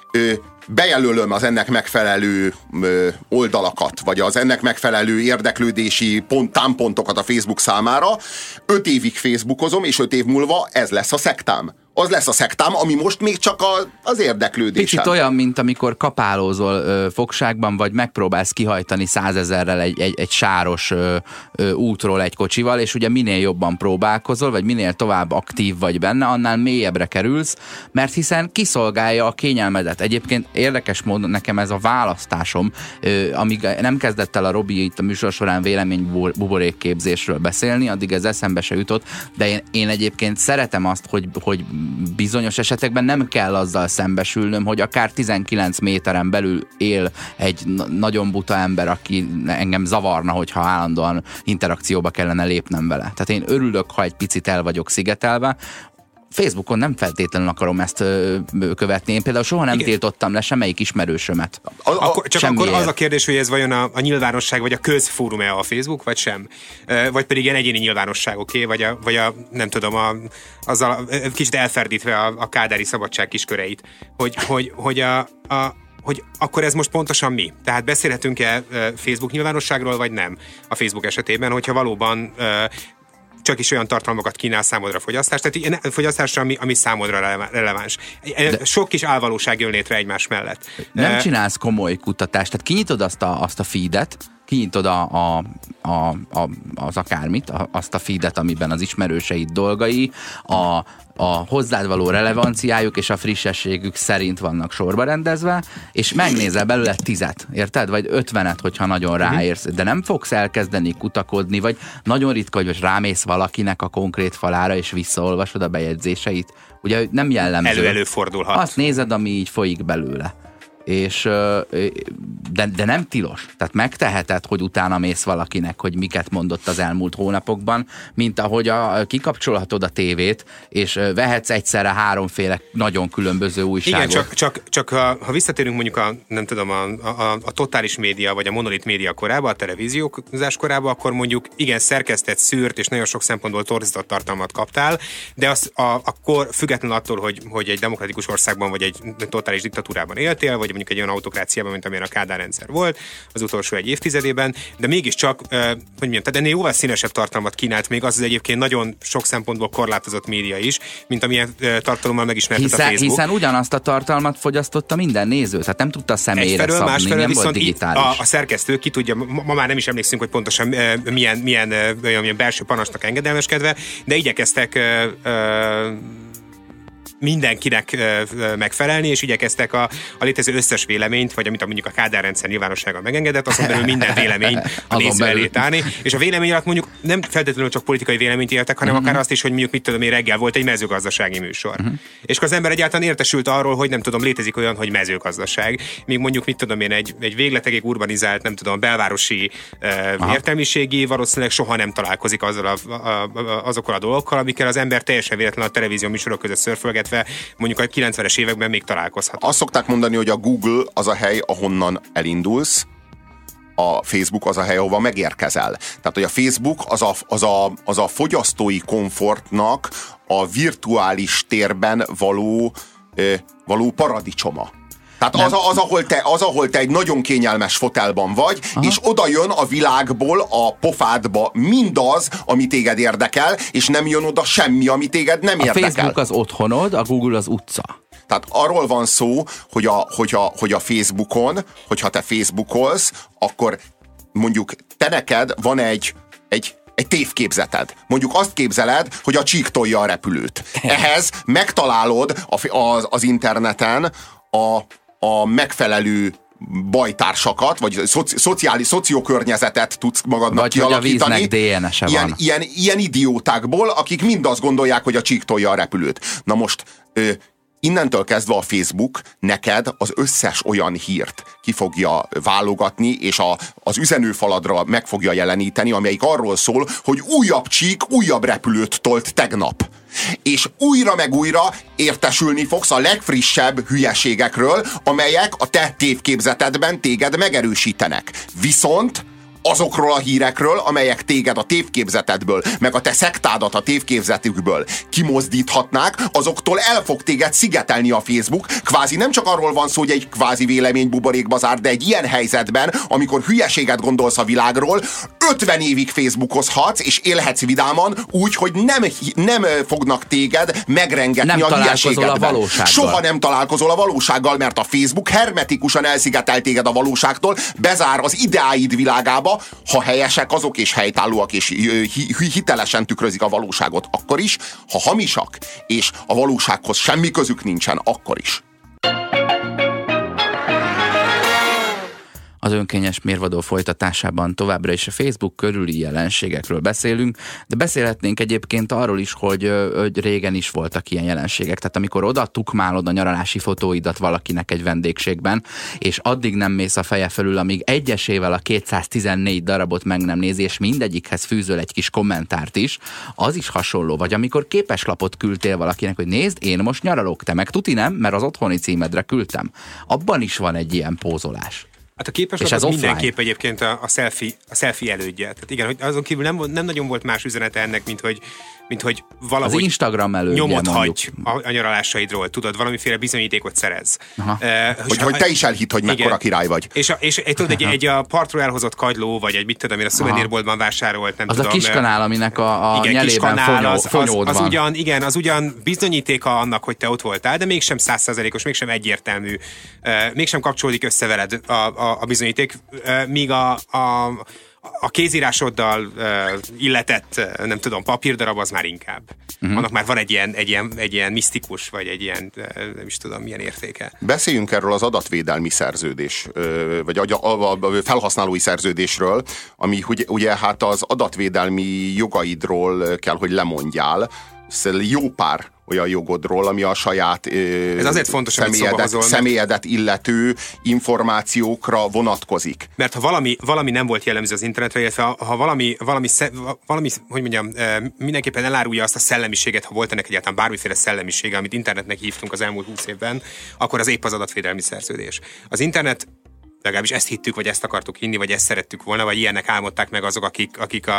bejelölöm az ennek megfelelő oldalakat, vagy az ennek megfelelő érdeklődési támpontokat a Facebook számára, 5 évig Facebookozom, és 5 év múlva ez lesz a szektám. Az lesz a szektám, ami most még csak az érdeklődésem. Picit olyan, mint amikor kapálózol fogságban, vagy megpróbálsz kihajtani 100 000-rel egy sáros útról egy kocsival, és ugye minél jobban próbálkozol, vagy minél tovább aktív vagy benne, annál mélyebbre kerülsz, mert hiszen kiszolgálja a kényelmedet. Egyébként érdekes módon nekem ez a választásom, amíg nem kezdett el a Robi itt a műsor során véleménybuborékképzésről beszélni, addig ez eszembe se jutott, de én egyébként szeretem azt, hogy bizonyos esetekben nem kell azzal szembesülnöm, hogy akár 19 méteren belül él egy nagyon buta ember, aki engem zavarna, hogyha állandóan interakcióba kellene lépnem vele. Tehát én örülök, ha egy picit el vagyok szigetelve. Facebookon nem feltétlenül akarom ezt követni. Én például soha nem tiltottam le semmelyik ismerősömet. Akkor az a kérdés, hogy ez vajon a nyilvánosság, vagy a közfórum-e a Facebook, vagy sem? Vagy pedig ilyen egyéni nyilvánosság, oké? Vagy a nem tudom, azzal kicsit elferdítve a kádári szabadság kisköreit. Hogy akkor ez most pontosan mi? Tehát beszélhetünk-e Facebook nyilvánosságról, vagy nem a Facebook esetében, hogyha valóban csak is olyan tartalmakat kínál számodra fogyasztásra, ami számodra releváns. Sok kis álvalóság jön létre egymás mellett. Nem csinálsz komoly kutatást, tehát kinyitod azt a feedet, kinyitod az akármit, azt a feedet, amiben az ismerőseid dolgai, a hozzád való relevanciájuk és a frissességük szerint vannak sorba rendezve, és megnézel belőle 10-et, érted? Vagy 50-et, hogyha nagyon ráérsz, de nem fogsz elkezdeni kutakodni, vagy nagyon ritka, hogy rámész valakinek a konkrét falára, és visszaolvasod a bejegyzéseit. Ugye nem jellemző. Előfordulhat. Azt nézed, ami így folyik belőle. De nem tilos. Tehát megteheted, hogy utána mész valakinek, hogy miket mondott az elmúlt hónapokban, mint ahogy kikapcsolhatod a tévét, és vehetsz egyszerre 3 nagyon különböző újságot. Igen, csak ha visszatérünk mondjuk a totális média, vagy a monolit média korába, a televíziózás korába, akkor mondjuk igen, szerkesztett, szűrt, és nagyon sok szempontból torzított tartalmat kaptál, de akkor függetlenül attól, hogy egy demokratikus országban, vagy egy totális diktatúrában éltél, vagy mondjuk egy olyan autokráciában, mint amilyen a Kádár rendszer volt az utolsó 1 évtizedében, de mégiscsak, tehát ennél jóval színesebb tartalmat kínált még az egyébként nagyon sok szempontból korlátozott média is, mint amilyen tartalommal megismertet a Facebook. Hiszen ugyanazt a tartalmat fogyasztotta minden néző, tehát nem tudta személyre szabni, nem volt digitális. A szerkesztő ki tudja, ma már nem is emlékszünk, hogy pontosan milyen belső panasnak engedelmeskedve, de igyekeztek mindenkinek megfelelni, és igyekeztek a létező összes véleményt, vagy amit mondjuk a Kádár rendszer nyilvánossága megengedett, azon belül minden vélemény a néző elé tárni. És a vélemény alatt mondjuk nem feltétlenül csak politikai véleményt éltek, hanem akár azt is, hogy mondjuk mit tudom én, reggel volt egy mezőgazdasági műsor. És akkor az ember egyáltalán értesült arról, hogy nem tudom, létezik olyan, hogy mezőgazdaság. Míg mondjuk mit tudom én, egy végletekig urbanizált, nem tudom, belvárosi értelmiségi valószínűleg soha nem találkozik azokkal a dolgokkal, amikkel az ember teljesen véletlenül a televízió műsorok között szörfölget, mondjuk a 90-es években még találkozhat. Azt szokták mondani, hogy a Google az a hely, ahonnan elindulsz, a Facebook az a hely, ahova megérkezel. Tehát, hogy a Facebook az a fogyasztói komfortnak a virtuális térben való paradicsoma. Tehát az, ahol te egy nagyon kényelmes fotelban vagy, és oda jön a világból a pofádba mindaz, ami téged érdekel, és nem jön oda semmi, ami téged nem érdekel. A Facebook az otthonod, a Google az utca. Tehát arról van szó, hogy a Facebookon, hogyha te Facebookolsz, akkor mondjuk te neked van egy tévképzeted. Mondjuk azt képzeled, hogy a csík tolja a repülőt. Ehhez megtalálod az interneten a megfelelő bajtársakat, vagy szociokörnyezetet tudsz magadnak vagy kialakítani. Vagy a víznek DNS-e van. Ilyen idiótákból, akik mind azt gondolják, hogy a csík tolja a repülőt. Na most innentől kezdve a Facebook neked az összes olyan hírt ki fogja válogatni, és az üzenőfaladra meg fogja jeleníteni, amelyik arról szól, hogy újabb csík, újabb repülőt tolt tegnap. És újra meg újra értesülni fogsz a legfrissebb hülyeségekről, amelyek a te tévképzetedben téged megerősítenek. Viszont azokról a hírekről, amelyek téged a tévképzetedből, meg a te szektádat a tévképzetükből kimozdíthatnák, azoktól el fog téged szigetelni a Facebook. Kvázi nem csak arról van szó, hogy egy kvázi véleménybuborékba zár, de egy ilyen helyzetben, amikor hülyeséget gondolsz a világról, 50 évig Facebookozhatsz, és élhetsz vidáman úgy, hogy nem fognak téged megrengetni a hülyeségedben. Soha nem találkozol a valósággal, mert a Facebook hermetikusan elszigetel téged a valóságtól, bezár az ideáid világába, ha helyesek azok, és helytállóak, és hitelesen tükrözik a valóságot, akkor is, ha hamisak, és a valósághoz semmi közük nincsen, akkor is. Az önkényes mérvadó folytatásában továbbra is a Facebook körüli jelenségekről beszélünk, de beszélhetnénk egyébként arról is, hogy régen is voltak ilyen jelenségek. Tehát amikor oda tukmálod a nyaralási fotóidat valakinek egy vendégségben, és addig nem mész a feje fölül, amíg egyesével a 214 darabot meg nem nézi, és mindegyikhez fűzöl egy kis kommentárt is, az is hasonló. Vagy amikor képeslapot küldtél valakinek, hogy nézd, én most nyaralok, te meg tuti nem, mert az otthoni címedre küldtem. Abban is van egy ilyen pózolás. Hát a képeslap az mindenképp egyébként a selfie elődje. Tehát igen, hogy azon kívül nem nagyon volt más üzenete ennek, mint hogy mint hogy valahogy az Instagram elődje, nyomot mondjuk. hagy a nyaralásaidról, tudod, valamiféle bizonyítékot szerez. Hogy te is elhidd, hogy mekkora király vagy. És tudod, egy a partról elhozott kagyló, vagy egy mit tudom én, a szuvenírboltban vásárolt, nem az tudom. Az a kiskanál, aminek a nyelében fonyód van. Az ugyan bizonyítéka annak, hogy te ott voltál, de mégsem 100%-os, mégsem egyértelmű, mégsem kapcsolódik össze veled a bizonyíték, míg a kézírásoddal illetett, nem tudom, papírdarab az már inkább. Annak már van egy ilyen misztikus, vagy egy ilyen, nem is tudom, milyen értéke. Beszéljünk erről az adatvédelmi szerződés, vagy a felhasználói szerződésről, ami ugye hát az adatvédelmi jogaidról kell, hogy lemondjál. Jó pár olyan jogodról, ami a saját ez azért fontos, személyedet illető információkra vonatkozik. Mert ha valami nem volt jellemző az internetre, illetve ha valami, hogy mondjam, mindenképpen elárulja azt a szellemiséget, ha volt ennek egyáltalán bármiféle szellemisége, amit internetnek hívtunk az elmúlt 20 évben, akkor az épp az adatvédelmi szerződés. Az internet, legalábbis ezt hittük, vagy ezt akartuk hinni, vagy ezt szerettük volna, vagy ilyennek álmodták meg azok, akik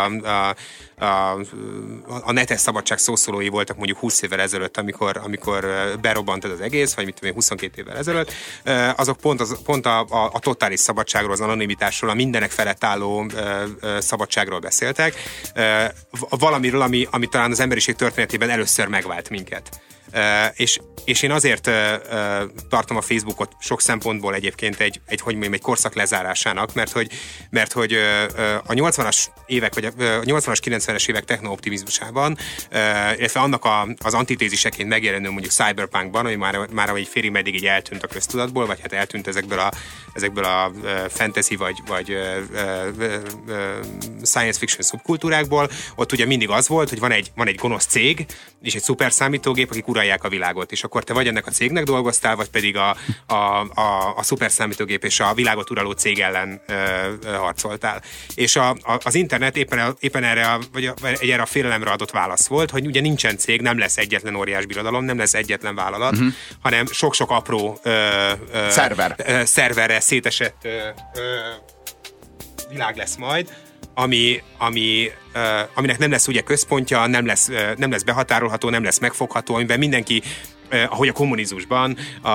a netes szabadság szószólói voltak mondjuk 20 évvel ezelőtt, amikor berobbant ez az egész, vagy mit tudom én, 22 évvel ezelőtt, azok pont a totális szabadságról, az anonimitásról, a mindenek felett álló szabadságról beszéltek. Valamiről, ami talán az emberiség történetében először megvált minket. És én azért tartom a Facebookot sok szempontból egyébként egy korszak lezárásának, mert hogy a 80-as évek, vagy a 80-as, 90-es évek techno-optimizmusában, illetve annak az antitéziseként megjelenő mondjuk Cyberpunkban, ami már egy félig meddig így eltűnt a köztudatból, vagy hát eltűnt ezekből a fantasy vagy science fiction szubkultúrákból, ott ugye mindig az volt, hogy van egy gonosz cég, és egy szuper számítógép, akik uralják a világot, és akkor te vagy ennek a cégnek dolgoztál, vagy pedig a szuper számítógép és a világot uraló cég ellen harcoltál. És az internet éppen erre a félelemre adott válasz volt, hogy ugye nincsen cég, nem lesz egyetlen óriás birodalom, nem lesz egyetlen vállalat, hanem sok-sok apró szerverre szétesett világ lesz majd, aminek nem lesz ugye központja, nem lesz behatárolható, nem lesz megfogható, amiben mindenki, ahogy a kommunizmusban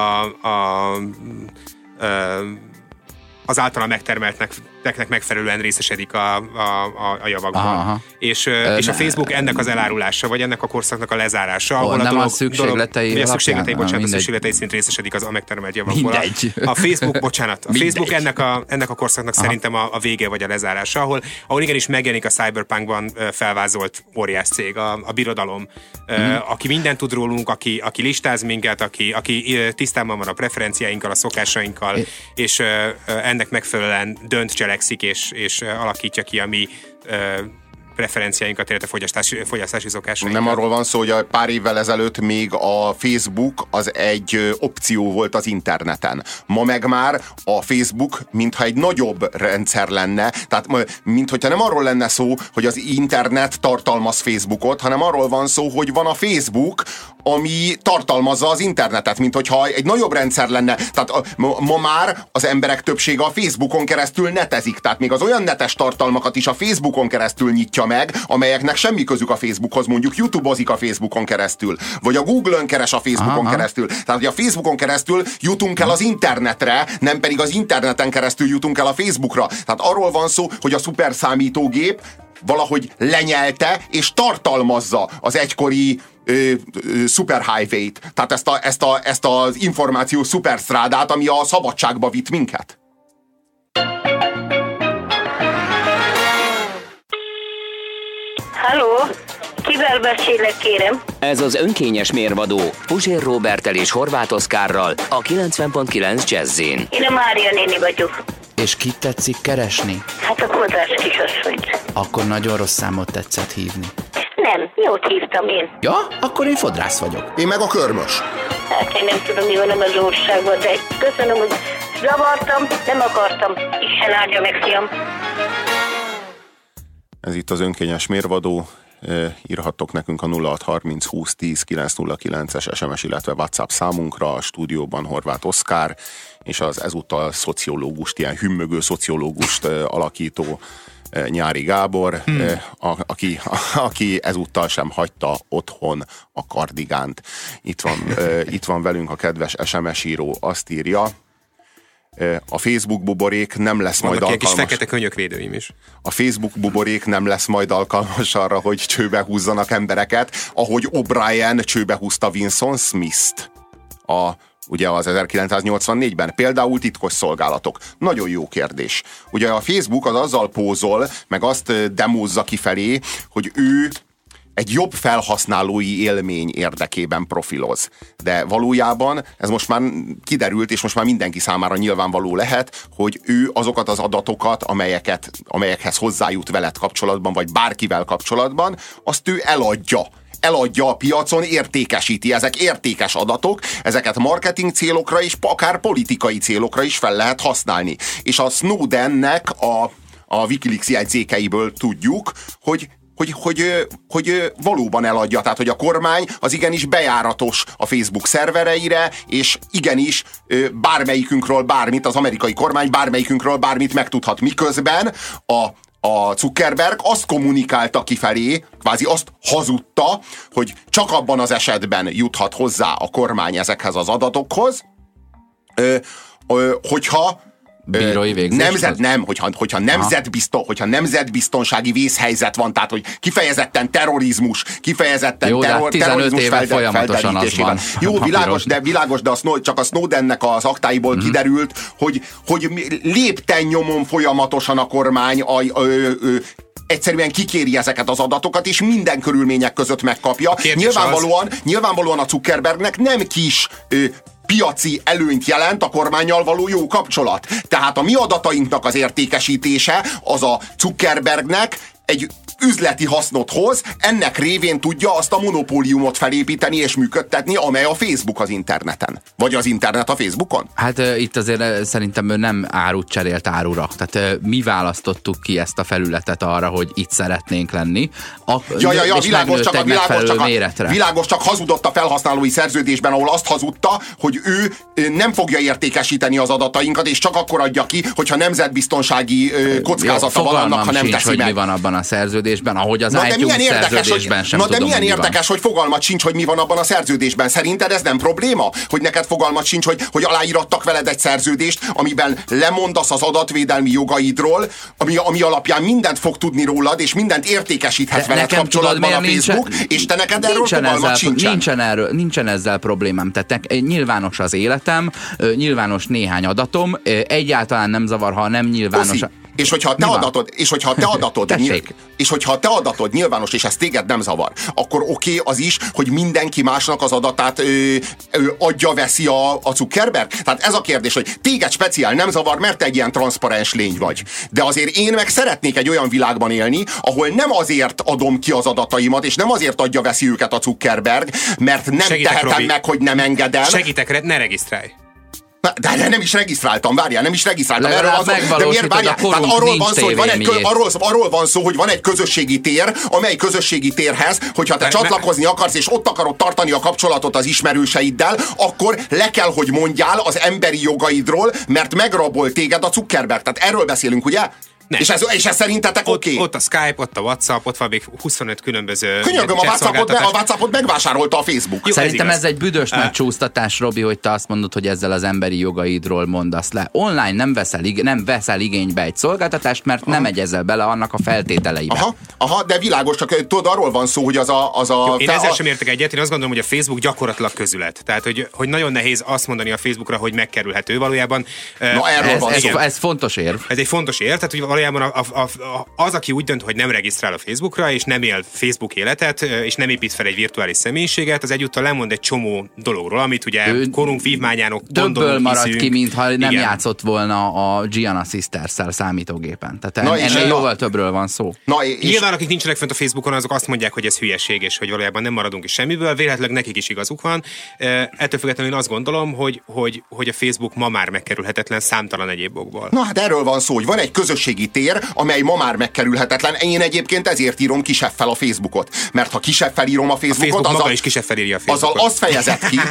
az általán megtermelteknek megfelelően részesedik a javakban. És a Facebook ennek az elárulása, vagy ennek a korszaknak a lezárása, ahol nem a szükségletei szükségletei szint részesedik a megtermelt javakból. A Facebook ennek a korszaknak szerintem a vége, vagy a lezárása, ahol igenis megjelenik a Cyberpunkban felvázolt óriás cég, a birodalom, aki mindent tud rólunk, aki listáz minket, aki tisztában van a preferenciáinkkal, a szokásainkkal, és ennek megfelelően dönt, cselekszik, és alakítja ki a mi preferenciáinkat, illetve fogyasztási szokásainkat. Nem arról van szó, hogy pár évvel ezelőtt még a Facebook az egy opció volt az interneten. Ma meg már a Facebook mintha egy nagyobb rendszer lenne, tehát minthogyha nem arról lenne szó, hogy az internet tartalmaz Facebookot, hanem arról van szó, hogy van a Facebook, ami tartalmazza az internetet, mint hogyha egy nagyobb rendszer lenne. Tehát ma már az emberek többsége a Facebookon keresztül netezik, tehát még az olyan netes tartalmakat is a Facebookon keresztül nyitja meg, amelyeknek semmi közük a Facebookhoz, mondjuk YouTube-ozik a Facebookon keresztül, vagy a Google-ön keres a Facebookon keresztül. Tehát, hogy a Facebookon keresztül jutunk el az internetre, nem pedig az interneten keresztül jutunk el a Facebookra. Tehát arról van szó, hogy a szuperszámítógép valahogy lenyelte és tartalmazza az egykori superhighway-t, tehát ezt az információ szuperstrádát, ami a szabadságba vitt minket. Halló, kivel beszélek, kérem? Ez az önkényes mérvadó Puzsér Róberttel és Horváth Oszkárral a 90.9 Jazzin. Én a Mária néni vagyok. És kit tetszik keresni? Hát a Kodász kisasszonyt. Akkor nagyon rossz számot tetszett hívni. Nem, jót hívtam én. Ja, akkor én fodrász vagyok. Én meg a körmös. Hát én nem tudom, mi van az országban, de köszönöm, hogy zavartam, nem akartam. Isten áldja meg, fiam. Ez itt az önkényes mérvadó. Írhattok nekünk a 0630 20 10 909-es SMS, illetve WhatsApp számunkra. A stúdióban Horváth Oszkár és az ezúttal szociológust, ilyen hümmögő szociológust alakító Nyári Gábor, aki ezúttal sem hagyta otthon a kardigánt. Itt van velünk a kedves SMS író, azt írja, a Facebook buborék nem lesz majd alkalmas. Vannak kis fekete könyökvédőim is. A Facebook buborék nem lesz majd alkalmas arra, hogy csőbe húzzanak embereket, ahogy O'Brien csőbe húzta Winston Smith-t. Ugye az 1984-ben, például titkos szolgálatok. Nagyon jó kérdés. Ugye a Facebook az azzal pózol, meg azt demózza kifelé, hogy ő egy jobb felhasználói élmény érdekében profiloz. De valójában ez most már kiderült, és most már mindenki számára nyilvánvaló lehet, hogy ő azokat az adatokat, amelyekhez hozzájut veled kapcsolatban, vagy bárkivel kapcsolatban, azt ő eladja a piacon, értékesíti. Ezek értékes adatok, ezeket marketing célokra és akár politikai célokra is fel lehet használni. És a Snowdennek a WikiLeaks jegyzékeiből tudjuk, hogy valóban eladja, tehát hogy a kormány az igenis bejáratos a Facebook szervereire, és igenis bármelyikünkről bármit, az amerikai kormány bármelyikünkről bármit megtudhat, miközben a Zuckerberg azt kommunikálta kifelé, kvázi azt hazudta, hogy csak abban az esetben juthat hozzá a kormány ezekhez az adatokhoz, hogyha bírói végzés? Hogyha nemzetbiztonsági vészhelyzet van, tehát hogy kifejezetten terrorizmus, kifejezetten terrorizmus felderítésével. Jó, világos, de csak a Snowdennek az aktáiból kiderült, hogy lépten nyomon folyamatosan a kormány egyszerűen kikéri ezeket az adatokat, és minden körülmények között megkapja. Nyilvánvalóan a Zuckerbergnek nem kis piaci előnyt jelent a kormánnyal való jó kapcsolat. Tehát a mi adatainknak az értékesítése az a Zuckerbergnek egy üzleti hasznot hoz, ennek révén tudja azt a monopóliumot felépíteni és működtetni, amely a Facebook az interneten. Vagy az internet a Facebookon? Hát itt azért szerintem ő nem árut cserélt árura. Tehát mi választottuk ki ezt a felületet arra, hogy itt szeretnénk lenni. Világos, csak hazudott a felhasználói szerződésben, ahol azt hazudta, hogy ő nem fogja értékesíteni az adatainkat, és csak akkor adja ki, hogyha nemzetbiztonsági kockázata van annak, ha nem teszi hogy meg. Mi van abban a szerződésben, ahogy az iTunes szerződésben sem tudom, de milyen érdekes, hogy fogalmat sincs, hogy mi van abban a szerződésben. Szerinted ez nem probléma? Hogy neked fogalmat sincs, hogy aláírattak veled egy szerződést, amiben lemondasz az adatvédelmi jogaidról, ami alapján mindent fog tudni rólad, és mindent értékesíthet veled kapcsolatban a Facebook, és te neked erről fogalmat sincsen. Nincsen ezzel problémám. Tehát nyilvános az életem, nyilvános néhány adatom, egyáltalán nem zavar, ha nem nyilvános. És hogyha a te adatod nyilvános, és ez téged nem zavar, akkor oké az is, hogy mindenki másnak az adatát veszi a Zuckerberg? Tehát ez a kérdés, hogy téged speciál nem zavar, mert te egy ilyen transzparens lény vagy. De azért én meg szeretnék egy olyan világban élni, ahol nem azért adom ki az adataimat, és nem azért veszi őket a Zuckerberg, mert nem tehetem meg, hogy nem engedem. Segítek, ne regisztrálj. De nem is regisztráltam, várjál, nem is regisztráltam. Erről van szó, de miért várjál? Tehát arról van szó, hogy van egy közösségi tér, amely közösségi térhez, hogyha te csatlakozni akarsz, és ott akarod tartani a kapcsolatot az ismerőseiddel, akkor le kell, hogy mondjál az emberi jogaidról, mert megrabol téged a Zuckerberg. Tehát erről beszélünk, ugye? És ez szerintetek oké? Ott a Skype, ott a WhatsApp, ott van még 25 különböző könyörgöm, a WhatsAppot megvásárolta a Facebook. Jó, szerintem ez egy büdös nagy csúsztatás, Robi, hogy te azt mondod, hogy ezzel az emberi jogaidról mondasz le. Online nem veszel igénybe egy szolgáltatást, mert nem egyezel bele annak a feltételeibe. De világos, csak tudod, arról van szó, hogy én ezzel sem értek egyet, én azt gondolom, hogy a Facebook gyakorlatilag közület. Tehát, hogy nagyon nehéz azt mondani a Facebookra, hogy megkerülhető valójában. Ez fontos érv. Ez egy fontos érv, tehát hogy valójában az, aki úgy dönt, hogy nem regisztrál a Facebookra, és nem él Facebook életet, és nem épít fel egy virtuális személyiséget, az egyúttal lemond egy csomó dologról, amit ugye korunk vívmányának gondolunk, többből marad ki, mintha nem játszott volna a Gianna Sisters-szel számítógépen. Tehát ennél jóval többről van szó. Nyilván, akik nincsenek fent a Facebookon, azok azt mondják, hogy ez hülyeség, és hogy valójában nem maradunk is semmiből. Véletlenül nekik is igazuk van. Ettől függetlenül én azt gondolom, hogy a Facebook ma már megkerülhetetlen számtalan egyéb okból. Hát erről van szó, hogy van egy közösségi közösségi tér, amely ma már megkerülhetetlen. Én egyébként ezért írom kisebb-fel a Facebookot. Mert ha kisebb-fel írom a Facebookot, Facebook maga is kisebb-fel írja a Facebookot. azzal azt fejezett ki,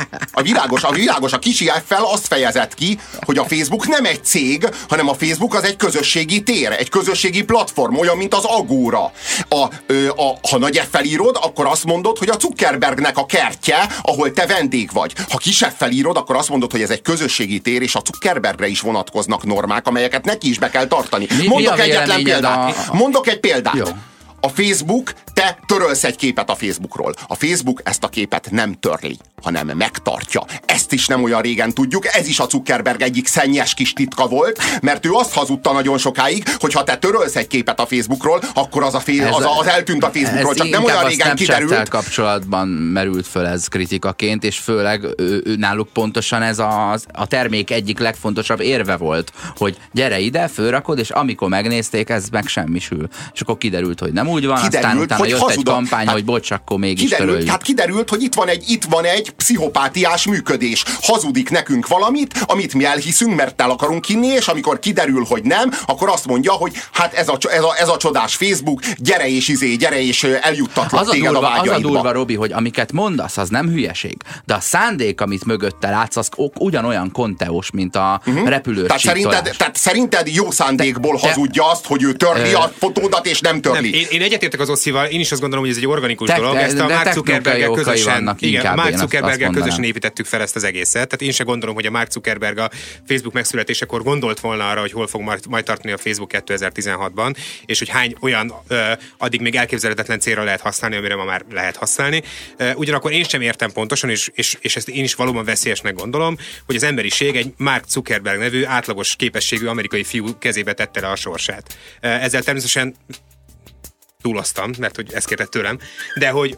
a kisi F-fel azt fejezett ki, hogy a Facebook nem egy cég, hanem a Facebook az egy közösségi tér, egy közösségi platform, olyan, mint az Agora. Ha nagy F-fel írod, akkor azt mondod, hogy a Zuckerbergnek a kertje, ahol te vendég vagy. Ha kisebb felírod, akkor azt mondod, hogy ez egy közösségi tér, és a Zuckerbergre is vonatkoznak normák, amelyeket neki is be kell tartani. Mondok egyetlen példát. Mondok egy példát. Jó. A Facebook, te törölsz egy képet a Facebookról. A Facebook ezt a képet nem törli, hanem megtartja. Ezt is nem olyan régen tudjuk, ez is a Zuckerberg egyik szennyes kis titka volt, mert ő azt hazudta nagyon sokáig, hogy ha te törölsz egy képet a Facebookról, akkor az eltűnt a Facebookról, csak nem olyan régen kiderült. Ez kapcsolatban merült föl ez kritikaként, és főleg náluk pontosan ez a termék egyik legfontosabb érve volt, hogy gyere ide, fölrakod, és amikor megnézték, ez meg semmisül. És akkor kiderült, hogy nem úgy van, aztán utána jött egy kampány, hogy bocs, akkor mégis töröljük. Hát kiderült, hogy itt van egy pszichopátiás működés. Hazudik nekünk valamit, amit mi elhiszünk, mert el akarunk hinni, és amikor kiderül, hogy nem, akkor azt mondja, hogy hát ez a csodás Facebook, gyere és eljuttatlak téged a vágyaidba. Az a durva, Robi, hogy amiket mondasz, az nem hülyeség, de a szándék, amit mögötte látsz, az ugyanolyan konteós, mint a repülős csíptolás. Tehát szerinted jó szándékból hazudja azt, hogy ő törli a fotódat, és nem törli? Én egyetértek az Osszival, én is azt gondolom, hogy ez egy organikus dolog. Ezt a Mark Zuckerberggel közösen építettük fel ezt az egészet. Tehát én sem gondolom, hogy a Mark Zuckerberg a Facebook megszületésekor gondolt volna arra, hogy hol fog majd tartani a Facebook 2016-ban, és hogy hány olyan addig még elképzelhetetlen célra lehet használni, amire ma már lehet használni. Ugyanakkor én sem értem pontosan, és ezt én is valóban veszélyesnek gondolom, hogy az emberiség egy Mark Zuckerberg nevű átlagos képességű amerikai fiú kezébe tette le a sorsát. Ezzel természetesen túloztam, mert hogy ezt kérte tőlem, de hogy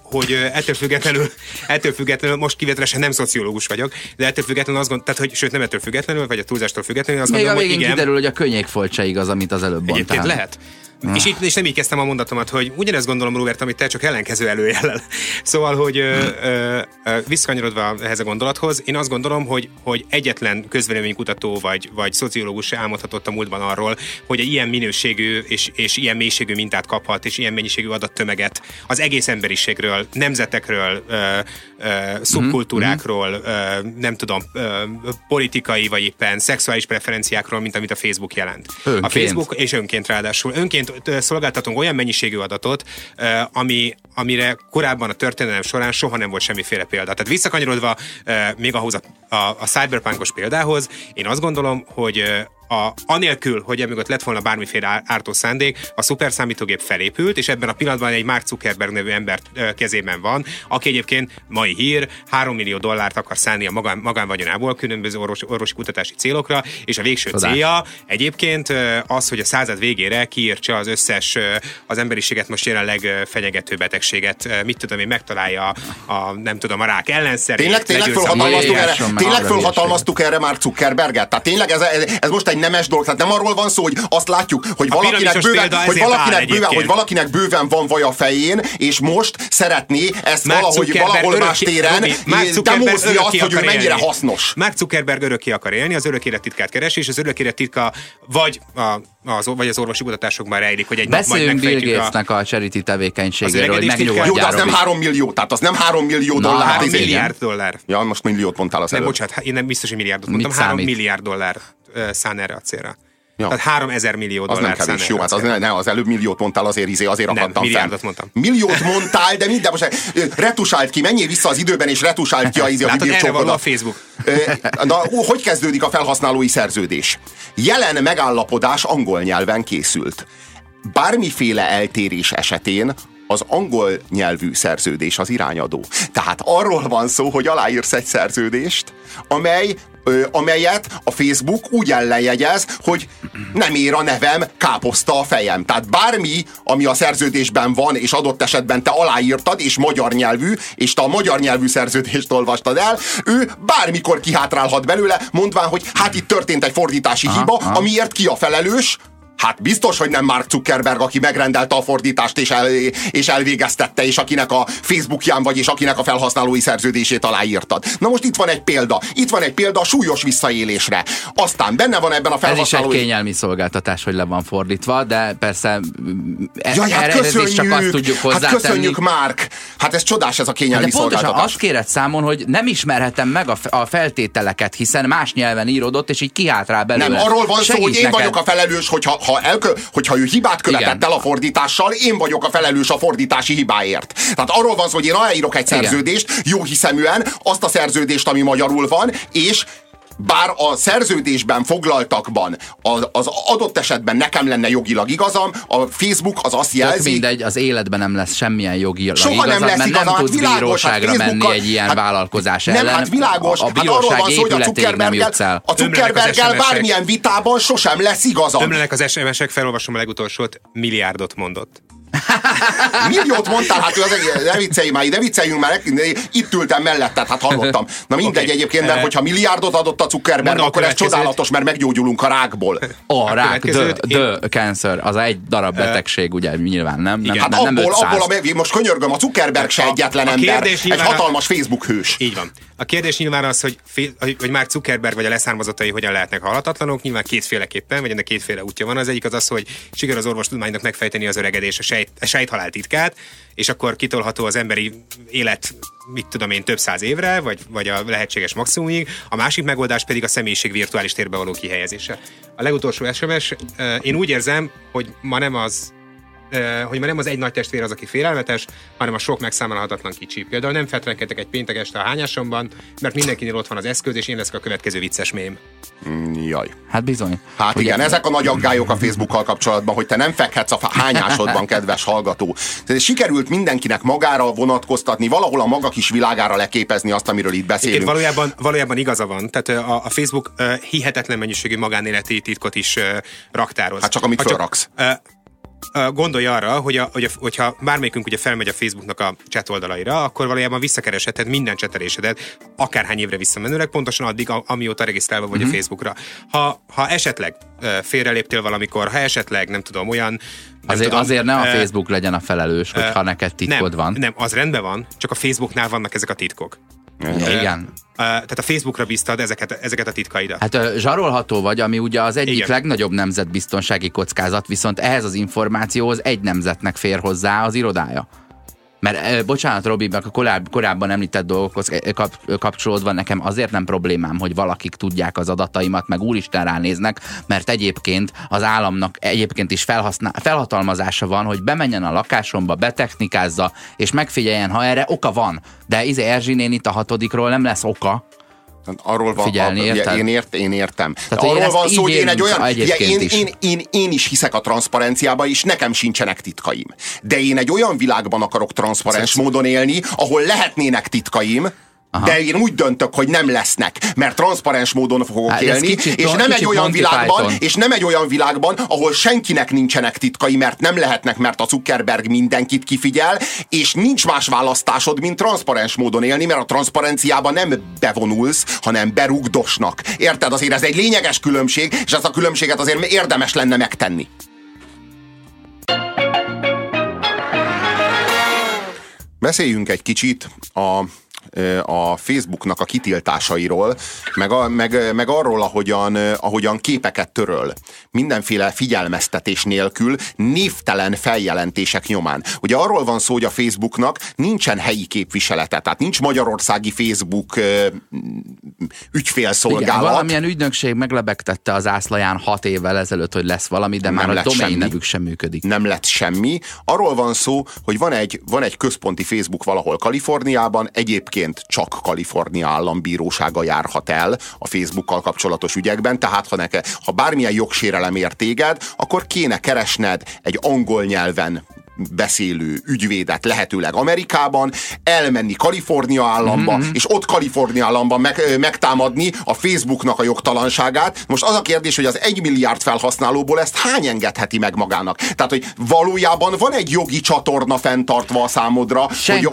ettől függetlenül most kivételesen nem szociológus vagyok, de ettől függetlenül azt gondolom, tehát hogy sőt nem ettől függetlenül, vagy a túlzástól függetlenül azt még gondolom, hogy igen. Kiderül, hogy a könnyékfolt se igaz, amit az előbb mondtál. Egyébként lehet. És nem így kezdtem a mondatomat, hogy ugyanezt gondolom, Robert, amit te, csak ellenkező előjellel. Szóval, hogy visszakanyarodva ehhez a gondolathoz, én azt gondolom, hogy egyetlen közvéleménykutató vagy szociológus se álmodhatott a múltban arról, hogy egy ilyen minőségű és ilyen mélységű mintát kaphat, és ilyen mennyiségű adattömeget az egész emberiségről, nemzetekről, szubkultúrákról, nem tudom, politikai vagy éppen szexuális preferenciákról, mint amit a Facebook jelent. A Facebook, és önként ráadásul. Önként szolgáltatunk olyan mennyiségű adatot, amire korábban a történelem során soha nem volt semmiféle példa. Tehát visszakanyarodva még ahhoz a cyberpunkos példához, én azt gondolom, hogy anélkül, hogy emögött lett volna bármiféle ártó szándék, a szuperszámítógép felépült, és ebben a pillanatban egy Mark Zuckerberg nevű ember kezében van, aki egyébként mai hír, $3 millió akar szállni a magánvagyonából különböző orvosi kutatási célokra, és a végső célja egyébként az, hogy a század végére kiírtsa az összes, az emberiséget most jelenleg fenyegető betegséget, mit tudom én, megtalálja a rák ellenszerét. Tényleg fölhatalmaztuk erre Mark Zuckerberget? Tehát tényleg ez most egy nemes dolog, tehát nem arról van szó, hogy azt látjuk, hogy valakinek bőven van vaj a fején, és most szeretné ezt valahol más téren demózni azt, hogy ő mennyire hasznos. Mark Zuckerberg örökké akar élni, az örök élet titkát keresi, és az örök élet titka vagy az orvosi kutatásokban rejlik, hogy egy nap majd megfejtjük. Beszéljünk Bill Gatesnek a charity tevékenységéről, hogy megnyugodjál. Jó, de az nem 3 millió, tehát az nem $3 millió. $3 milliárd. Ja, most milliót mondtál az előbb. Bocsánat, én nem biztos, hogy milliárdot mondtam, $3 milliárd szán erre a célra. Ja. Tehát 3000 millió dollár. Az nem kevés, jó, hát az előbb milliót mondtál, azért akadtam fel. Milliárdot mondtam. Milliót mondtál, de minden most retusált ki, menjél vissza az időben, és retusált ki a hírcsókodat. A Facebook. Na, hogy kezdődik a felhasználói szerződés? Jelen megállapodás angol nyelven készült. Bármiféle eltérés esetén az angol nyelvű szerződés az irányadó. Tehát arról van szó, hogy aláírsz egy szerződést, amelyet a Facebook úgy ellenjegyez, hogy nem ér a nevem káposzta a fejem. Tehát bármi, ami a szerződésben van, és adott esetben te aláírtad, és magyar nyelvű, és te a magyar nyelvű szerződést olvastad el, ő bármikor kihátrálhat belőle, mondván, hogy hát itt történt egy fordítási hiba, amiért ki a felelős? Hát biztos, hogy nem Mark Zuckerberg, aki megrendelte a fordítást és elvégeztette, és akinek a Facebookján vagy, és akinek a felhasználói szerződését aláírtad. Na most itt van egy példa. Itt van egy példa a súlyos visszaélésre. Aztán benne van ebben a felhasználói... Ez is egy kényelmi szolgáltatás, hogy le van fordítva, de persze hát köszönjük, csak azt tudjuk hozzátenni. Hát köszönjük, Mark! Hát ez csodás, ez a kényelmi szolgáltatás. De pontosan azt kéred számon, hogy nem ismerhetem meg a feltételeket, hiszen más nyelven íródott, és így kiállt rá belőle. Nem, arról van szó, hogy én vagyok a felelős, hogyha ő hibát követett el a fordítással, én vagyok a felelős a fordítási hibáért. Tehát arról van szó, hogy én aláírok egy szerződést, jó hiszeműen, azt a szerződést, ami magyarul van, és bár a szerződésben foglaltakban az adott esetben nekem lenne jogilag igazam, a Facebook az azt jelzi... Tök mindegy, az életben nem lesz semmilyen jogilag soha igazam, nem lesz mert igazam, nem tudsz világos, bíróságra menni egy ilyen vállalkozás ellen. Nem, hát világos. A bíróság épületéig nem jutsz el. A Zuckerberggel bármilyen vitában sosem lesz igazam. Ömlenek az SMS-ek, felolvasom a legutolsót, milliárdot mondott. Milliót mondtál, hát ne vicceljünk már, itt ültem melletted, hát hallottam. Na mindegy, egyébként, mert hogyha milliárdot adott a Zuckerberg, akkor ez csodálatos, mert meggyógyulunk a rákból. A rák, the cancer, az egy darab betegség, ugye nyilván, nem? Hát nem abból most könyörgöm, a Zuckerberg se egyetlen ember, egy hatalmas Facebook hős. Így van. A kérdés nyilván az, hogy Mark Zuckerberg vagy a leszármazottai hogyan lehetnek halhatatlanok, nyilván kétféleképpen, vagy ennek kétféle útja van. Az egyik az, hogy sikerül az orvostudománynak megfejteni az öregedés, a sejthalál titkát, és akkor kitolható az emberi élet, mit tudom én, több száz évre, vagy a lehetséges maximumig. A másik megoldás pedig a személyiség virtuális térbe való kihelyezése. A legutolsó SMS, én úgy érzem, hogy ma nem az egy nagy testvér az, aki félelmetes, hanem a sok megszámolhatatlan kicsi. Például nem fetrenkedtek egy péntek este a hányásomban, mert mindenkinél ott van az eszköz, és én leszek a következő vicces mém. Jaj. Hát bizony. Hát igen, ezek a nagy aggályok a Facebookkal kapcsolatban, hogy te nem fekhetsz a hányásodban, kedves hallgató. Sikerült mindenkinek magára vonatkoztatni, valahol a maga kis világára leképezni azt, amiről itt beszélünk. Valójában igaza van. Tehát a Facebook hihetetlen mennyiségű magánéleti titkot is raktároz. Hát csak amit felraksz. Gondolj arra, hogyha bármelyikünk ugye felmegy a Facebooknak a chat oldalaira, akkor valójában visszakeresheted minden csetelésedet, akárhány évre visszamenőleg, pontosan addig, amióta regisztrálva vagy a Facebookra. Ha esetleg félreléptél valamikor, ha esetleg, nem tudom, olyan... Azért ne a Facebook legyen a felelős, hogyha neked titkod van. Nem, az rendben van, csak a Facebooknál vannak ezek a titkok. Igen. Tehát a Facebookra bíztad ezeket a titkaidat. Hát zsarolható vagy, ami ugye az egyik legnagyobb nemzetbiztonsági kockázat, viszont ehhez az információhoz egy nemzetnek fér hozzá az irodája. Mert bocsánat, Robi, meg a korábban említett dolgokhoz kapcsolódva nekem azért nem problémám, hogy valakik tudják az adataimat, meg úristen ránéznek, mert egyébként az államnak egyébként is felhatalmazása van, hogy bemenjen a lakásomba, betechnikázza, és megfigyeljen, ha erre oka van. De Erzsi nénit a 6-ról nem lesz oka. Arról van, figyelni, én értem. Tehát arról van szó, hogy én egy olyan... Én is hiszek a transzparenciába, és nekem sincsenek titkaim. De én egy olyan világban akarok transzparens módon élni, ahol lehetnének titkaim, aha, de én úgy döntök, hogy nem lesznek, mert transzparens módon fogok élni, és nem egy olyan világban, ahol senkinek nincsenek titkai, mert nem lehetnek, mert a Zuckerberg mindenkit kifigyel, és nincs más választásod, mint transzparens módon élni, mert a transzparenciában nem bevonulsz, hanem berugdosnak. Érted? Azért ez egy lényeges különbség, és ezt a különbséget azért érdemes lenne megtenni. Beszéljünk egy kicsit a Facebooknak a kitiltásairól, meg arról, ahogyan képeket töröl. Mindenféle figyelmeztetés nélkül, névtelen feljelentések nyomán. Ugye arról van szó, hogy a Facebooknak nincsen helyi képviselete, tehát nincs magyarországi Facebook ügyfélszolgálat. Igen, valamilyen ügynökség meglebegtette az ászlaján 6 évvel ezelőtt, hogy lesz valami, de már a domain nevük sem működik. Nem lett semmi. Arról van szó, hogy van egy központi Facebook valahol Kaliforniában, egyébként csak Kalifornia állambírósága járhat el a Facebookkal kapcsolatos ügyekben, tehát ha bármilyen jogsérelem ér téged, akkor kéne keresned egy angol nyelven beszélő ügyvédet lehetőleg Amerikában, elmenni Kalifornia államba, és ott Kalifornia államban megtámadni a Facebooknak a jogtalanságát. Most az a kérdés, hogy az 1 milliárd felhasználóból ezt hány engedheti meg magának? Tehát, hogy valójában van egy jogi csatorna fenntartva a számodra,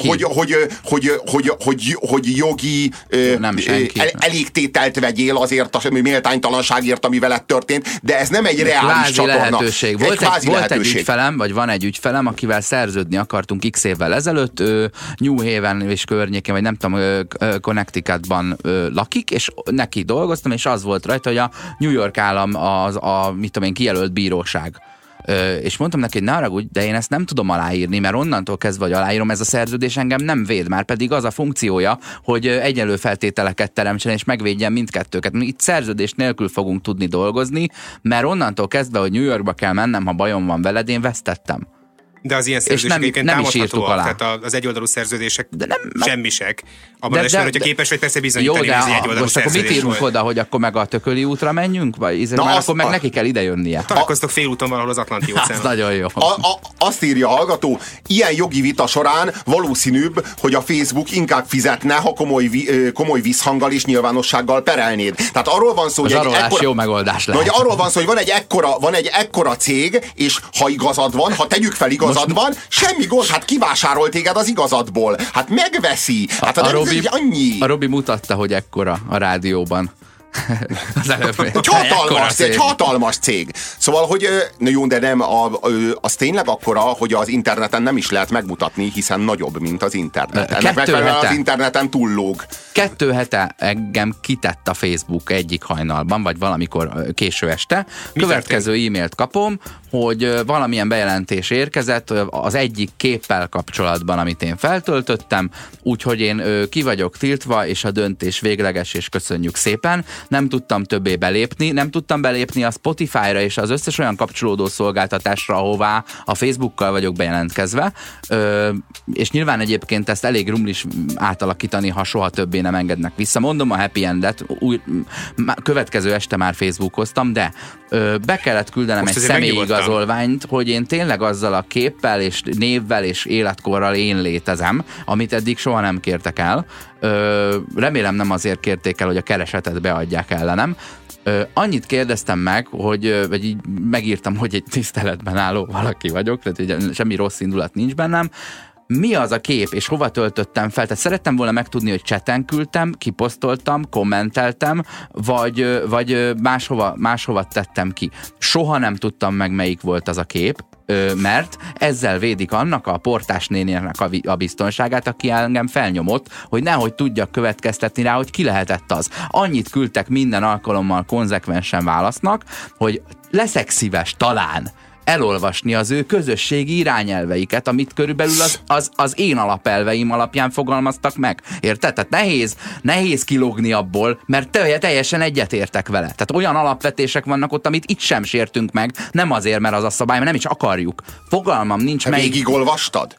hogy jogi elégtételt vegyél azért a méltánytalanságért, ami veled történt, de ez nem egy reális csatorna. Lehetőség. Volt egy ügyfelem, vagy van egy ügyfelem, akivel szerződni akartunk x évvel ezelőtt, New Haven és környékén, vagy nem tudom, Connecticutban lakik, és neki dolgoztam, és az volt rajta, hogy a New York állam mit tudom én, kijelölt bíróság. És mondtam neki, hogy ne haragudj, de én ezt nem tudom aláírni, mert onnantól kezdve, hogy aláírom, ez a szerződés engem nem véd, már pedig az a funkciója, hogy egyenlő feltételeket teremtsen és megvédjen mindkettőket. Itt szerződés nélkül fogunk tudni dolgozni, mert onnantól kezdve, hogy New Yorkba kell mennem, ha bajom van veled, én vesztettem. De az ilyen szerződések egyébként támadhatóak, tehát az egyoldalú szerződések semmisek. Abban az esetben, hogyha képes vagy persze bizonyítani, hogy ez egy egyoldalú szerződés volt. Mit írunk oda, hogy akkor meg a Tököli útra menjünk? Vagy akkor meg neki kell idejönnie. Találkoztok félúton valahol az Atlanti óceánon. Az nagyon jó. Azt írja a hallgató, ilyen jogi vita során valószínűbb, hogy a Facebook inkább fizetne, ha komoly visszhanggal és nyilvánossággal perelnéd. Tehát arról van szó, hogy jó megoldás lehet. Arról van szó, hogy van egy ekkora cég, és ha igazad van, ha tegyük fel igazad van, semmi gond, hát kivásárolt téged az igazadból. Hát megveszi. Hát a Robi mutatta, hogy ekkora a rádióban. Egy hatalmas cég. Szóval, hogy jó, de nem, az tényleg akkora, hogy az interneten nem is lehet megmutatni, hiszen nagyobb, mint az internet. Ennek megfelelően az interneten túllóg. 2 hete engem kitett a Facebook egyik hajnalban, vagy valamikor késő este. Következő e-mailt kapom, hogy valamilyen bejelentés érkezett az egyik képpel kapcsolatban, amit én feltöltöttem, úgyhogy én ki vagyok tiltva, és a döntés végleges, és köszönjük szépen. Nem tudtam többé belépni, nem tudtam belépni a Spotify-ra és az összes olyan kapcsolódó szolgáltatásra, ahová a Facebookkal vagyok bejelentkezve, és nyilván egyébként ezt elég rumlis átalakítani, ha soha többé nem engednek vissza. Mondom a happy endet, következő este már Facebookoztam, de be kellett küldenem egy személyigazolványt, hogy én tényleg azzal a képpel és névvel és életkorral én létezem, amit eddig soha nem kértek el. Remélem nem azért kérték el, hogy a keresetet beadják ellenem. Annyit kérdeztem meg, vagy így megírtam, hogy egy tiszteletben álló valaki vagyok, tehát semmi rossz indulat nincs bennem. Mi az a kép, és hova töltöttem fel? Tehát szerettem volna megtudni, hogy chaten küldtem, kiposztoltam, kommenteltem, vagy máshova tettem ki. Soha nem tudtam meg, melyik volt az a kép, mert ezzel védik annak a portás nénének a biztonságát, aki engem felnyomott, hogy nehogy tudjak következtetni rá, hogy ki lehetett az. Annyit küldtek minden alkalommal konzekvensen válasznak, hogy leszek szíves talán elolvasni az ő közösségi irányelveiket, amit körülbelül az én alapelveim alapján fogalmaztak meg. Érted? Tehát nehéz kilógni abból, mert teljesen egyetértek vele. Tehát olyan alapvetések vannak ott, amit itt sem sértünk meg, nem azért, mert az a szabály, mert nem is akarjuk. Fogalmam nincs meg. Végigolvastad?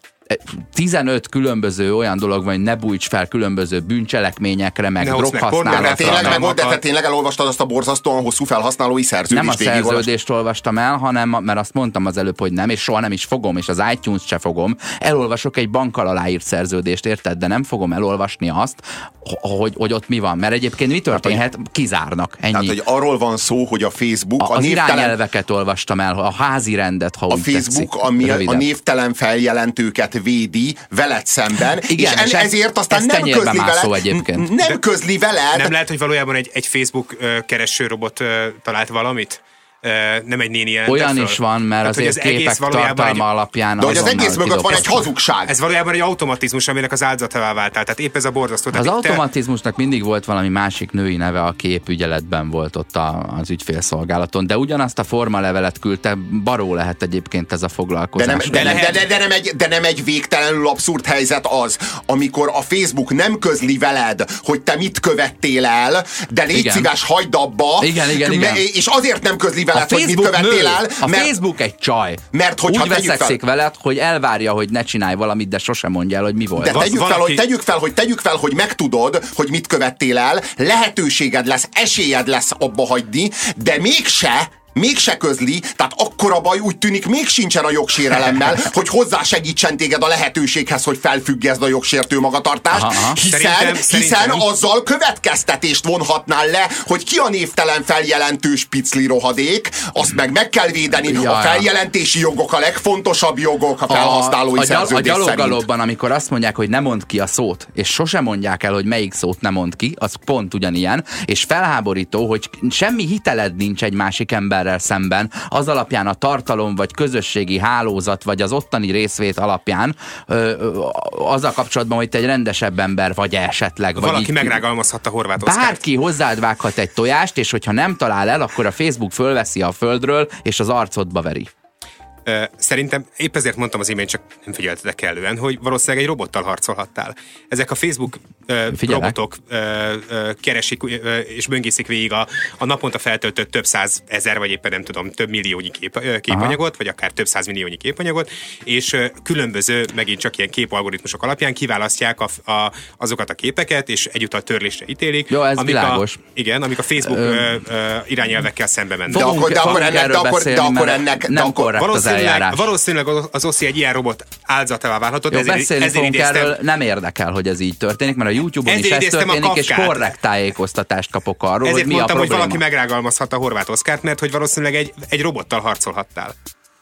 15 különböző olyan dolog van, hogy ne bújts fel különböző bűncselekményekre, meg droghasználatra. De te tényleg elolvastad azt a borzasztóan hosszú felhasználói szerződést? Nem a szerződést olvastam el, hanem, mert azt mondtam az előbb, hogy nem, és soha nem is fogom, és az iTunes-t se fogom. Elolvasok egy bankkal aláírt szerződést, érted? De nem fogom elolvasni azt, hogy ott mi van. Mert egyébként mi történhet? Kizárnak. Ennyi. Tehát, hogy arról van szó, hogy a Facebook az irányelveket olvastam el, a házi rendet, ha a Facebook, ami a névtelen feljelentőket védi veled szemben, igen, és ezért aztán nem közli veled. Nem közli veled. Nem lehet, hogy valójában egy Facebook keresőrobot talált valamit? Nem egy néni jelentett olyan föl. is van, mert hát, azért képek tartalma alapján de hogy az egész mögött van egy hazugság. Ez valójában egy automatizmus, aminek az áldozatává váltál. Tehát épp ez a borzasztó. Az automatizmusnak mindig volt valami másik női neve, aki épp ügyeletben volt ott az ügyfélszolgálaton, de ugyanazt a formalevelet küldte, baró lehet egyébként ez a foglalkozás. De nem egy végtelenül abszurd helyzet az, amikor a Facebook nem közli veled, hogy te mit követtél el, de légy szíves, hagyd abba, igen. És azért nem közli veled, hogy mit követtél el. Facebook egy csaj. Mert úgy veszekszik veled, hogy elvárja, hogy ne csinálj valamit, de sosem mondja el, hogy mi volt. De tegyük fel, hogy megtudod, hogy mit követtél el, lehetőséged lesz, esélyed lesz abba hagyni, de mégse közli, tehát akkora baj úgy tűnik még sincsen a jogsérelemmel, hogy hozzásegítsen téged a lehetőséghez, hogy felfüggeszd a jogsértő magatartást, hiszen azzal következtetést vonhatnál le, hogy ki a névtelen feljelentő spicli rohadék, azt meg kell védeni. A feljelentési jogok a legfontosabb jogok a felhasználói szerződés szerint. A gyalogalobban, amikor azt mondják, hogy ne mondd ki a szót, és sosem mondják el, hogy melyik szót ne mondd ki, az pont ugyanilyen, és felháborító, hogy semmi hiteled nincs egy másik emberrel szemben, az alapján a tartalom, vagy közösségi hálózat, vagy az ottani részvét alapján, azzal kapcsolatban, hogy te egy rendesebb ember vagy esetleg. Valaki megrágalmazhatta Horváth Oszkárt. Bárki hozzád vághat egy tojást, és hogyha nem talál el, akkor a Facebook fölveszi a földről, és az arcodba veri. Szerintem épp ezért mondtam az imént, csak nem figyeltetek kellően, hogy valószínűleg egy robottal harcolhattál. Ezek a Facebook robotok keresik és böngészik végig a naponta feltöltött több százezer, vagy éppen nem tudom, több milliónyi képanyagot, vagy akár több százmilliónyi képanyagot, és különböző, megint csak ilyen képalgoritmusok alapján kiválasztják azokat a képeket, és egyúttal törlésre ítélik. Jó, ez világos. Igen, amik a Facebook irányelvekkel szembe mennek. Valószínűleg az OSZI egy ilyen robot áldozatává válhatott. Jó, beszélni fogunk erről, nem érdekel, hogy ez így történik, mert a YouTube-on is ez történik, és korrekt tájékoztatást kapok arról, ezért hogy mi mondtam, a probléma. hogy valaki megrágalmazhatta Horváth Oszkárt, mert hogy valószínűleg egy robottal harcolhattál.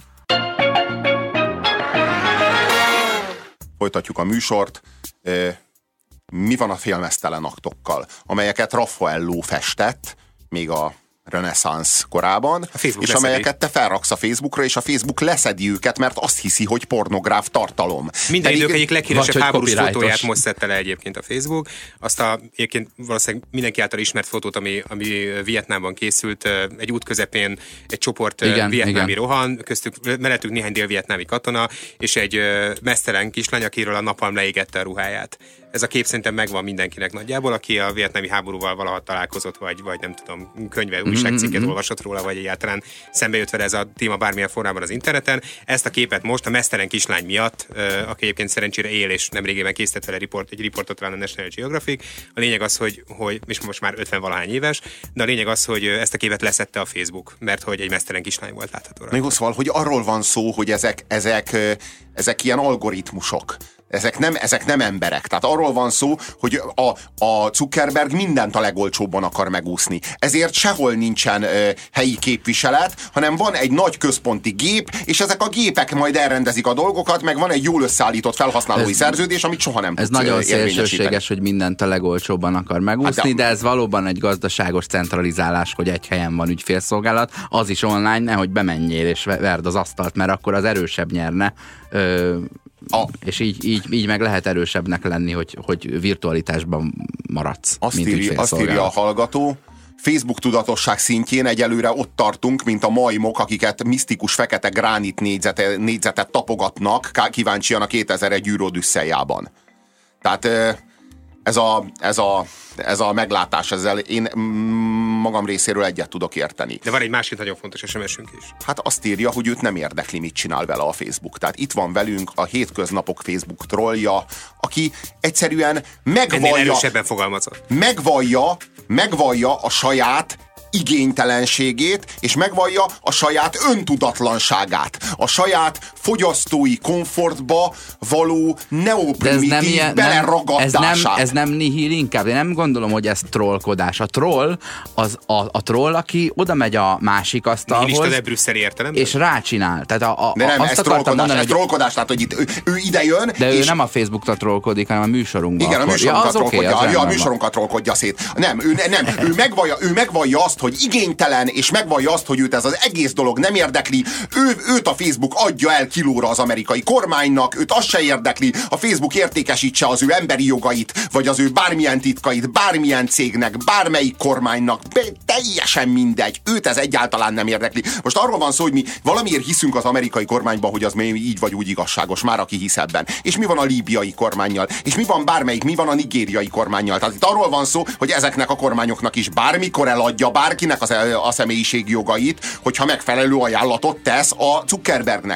Folytatjuk a műsort. Mi van a filmesztelen aktokkal, amelyeket Raffaello festett, még a reneszánsz korában, és amelyeket te felraksz a Facebookra, és a Facebook leszedi őket, mert azt hiszi, hogy pornográf tartalom. Minden idők egyik leghíresebb háborús fotóját most szedte le egyébként a Facebook. Azt egyébként valószínűleg mindenki által ismert fotót, ami Vietnámban készült, egy út közepén egy csoport vietnámi rohan, köztük mellettük néhány dél-vietnámi katona, és egy meztelen kislány, akiről a napalm leégette a ruháját. Ez a kép szerintem megvan mindenkinek nagyjából, aki a vietnámi háborúval valaha találkozott, vagy nem tudom, újságcikket olvasott róla, vagy egyáltalán szembe jött vele ez a téma bármilyen formában az interneten. Ezt a képet most a meztelen kislány miatt, aki egyébként szerencsére él, és nemrégében készített vele egy riportot talán a National Geographic. A lényeg az, hogy és most már 50-valahány éves, de a lényeg az, hogy ezt a képet leszedte a Facebook, mert hogy egy meztelen kislány volt látható rá. Még szóval, hogy arról van szó, hogy ezek ilyen algoritmusok. Ezek nem emberek. Tehát arról van szó, hogy a Zuckerberg mindent a legolcsóbban akar megúszni. Ezért sehol nincsen helyi képviselet, hanem van egy nagy központi gép, és ezek a gépek majd elrendezik a dolgokat, meg van egy jól összeállított felhasználói szerződés, amit soha nem tudsz érvényesíteni. Ez nagyon szélsőséges, hogy mindent a legolcsóbban akar megúszni, de ez valóban egy gazdaságos centralizálás, hogy egy helyen van ügyfélszolgálat, az is online, nehogy bemenjél és verd az asztalt, mert akkor az erősebb nyerne. És így meg lehet erősebbnek lenni, hogy virtualitásban maradsz. Azt írja a hallgató, Facebook tudatosság szintjén egyelőre ott tartunk, mint a majmok, akiket misztikus fekete gránit négyzetet tapogatnak kíváncsian a 2001 űrodüsszeljában. Tehát ez a meglátás, ezzel én magam részéről egyet tudok érteni. De van egy másik nagyon fontos SMS-ünk is. Hát azt írja, hogy őt nem érdekli, mit csinál vele a Facebook. Tehát itt van velünk a hétköznapok Facebook trollja, aki egyszerűen megvallja a saját igénytelenségét, és megvallja a saját öntudatlanságát, a saját fogyasztói komfortba való neoprimitív beleragadását. Ez nem nihil inkább. Én nem gondolom, hogy ez trollkodás. A troll, a troll, aki oda megy a másik asztalhoz, és rácsinál. Tehát de nem, ez trollkodás, tehát hogy itt ő ide jön. De ő nem a Facebookra trollkodik, hanem a műsorunkban. Igen, a műsorunkat trollkodja. A műsorunkat trollkodja szét. Ő megvallja azt, hogy igénytelen, és megvallja azt, hogy őt ez az egész dolog nem érdekli. Őt a Facebook adja el kilóra az amerikai kormánynak, őt az se érdekli, a Facebook értékesítse az ő emberi jogait, vagy az ő bármilyen titkait, bármilyen cégnek, bármelyik kormánynak, teljesen mindegy. Őt ez egyáltalán nem érdekli. Most arról van szó, hogy mi valamiért hiszünk az amerikai kormányban, hogy az így vagy úgy igazságos, már aki hisz ebben. És mi van a líbiai kormánnyal? És mi van a nigériai kormánnyal? Tehát itt arról van szó, hogy ezeknek a kormányoknak is bármikor eladja bárkinek a személyiségi jogait, hogyha megfelelő ajánlatot tesz a Zuckerbergnek az adott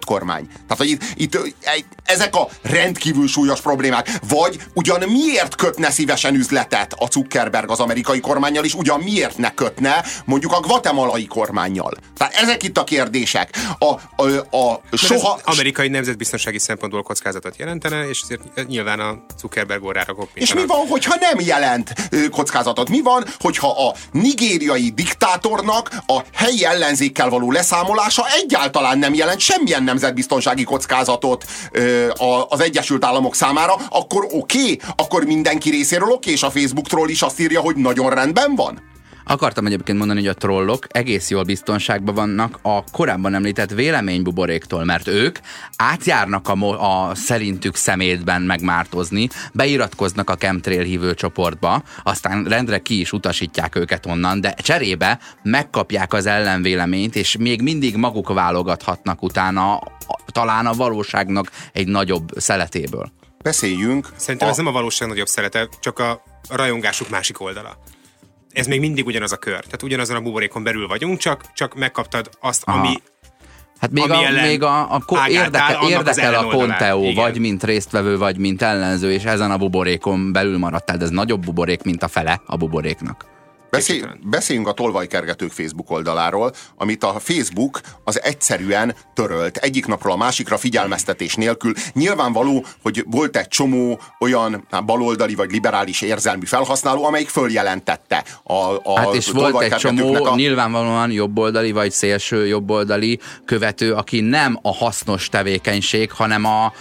kormány. Tehát, hogy itt ezek a rendkívül súlyos problémák. Vagy ugyan miért kötne szívesen üzletet a Zuckerberg az amerikai kormánnyal, és ugyan miért ne kötne mondjuk a guatemalai kormánnyal. Tehát ezek itt a kérdések. Soha... amerikai nemzetbiztonsági szempontból kockázatot jelentene, és ezért nyilván a Zuckerberg orrára koppintanak. És mi van, hogyha nem jelent kockázatot? Mi van, hogyha a nigériai diktátornak a helyi ellenzékkel való leszámolása egyáltalán nem jelent semmilyen nemzetbiztonsági kockázatot az Egyesült Államok számára, akkor oké, akkor mindenki részéről oké, és a Facebook-tról is azt írja, hogy nagyon rendben van? Akartam egyébként mondani, hogy a trollok egész jól biztonságban vannak a korábban említett véleménybuboréktól, mert ők átjárnak a szerintük szemétben megmártozni, beiratkoznak a chemtrail hívő csoportba, aztán rendre ki is utasítják őket onnan, de cserébe megkapják az ellenvéleményt, és még mindig maguk válogathatnak utána talán a valóságnak egy nagyobb szeletéből. Beszéljünk. Szerintem ez nem a valóság nagyobb szelete, csak a rajongásuk másik oldala. Ez még mindig ugyanaz a kör. Tehát ugyanazon a buborékon belül vagyunk, csak megkaptad azt, ami... Hát még érdekel a Conteo, vagy mint résztvevő, vagy mint ellenző, és ezen a buborékon belül maradtál, de ez nagyobb buborék, mint a fele a buboréknak. Beszéljünk a tolvajkergetők Facebook oldaláról, amit a Facebook az egyszerűen törölt. Egyik napról a másikra figyelmeztetés nélkül. Nyilvánvaló, hogy volt egy csomó olyan baloldali vagy liberális érzelmű felhasználó, amelyik följelentette hát és volt egy csomó nyilvánvalóan jobboldali vagy szélső jobboldali követő, aki nem a hasznos tevékenység, hanem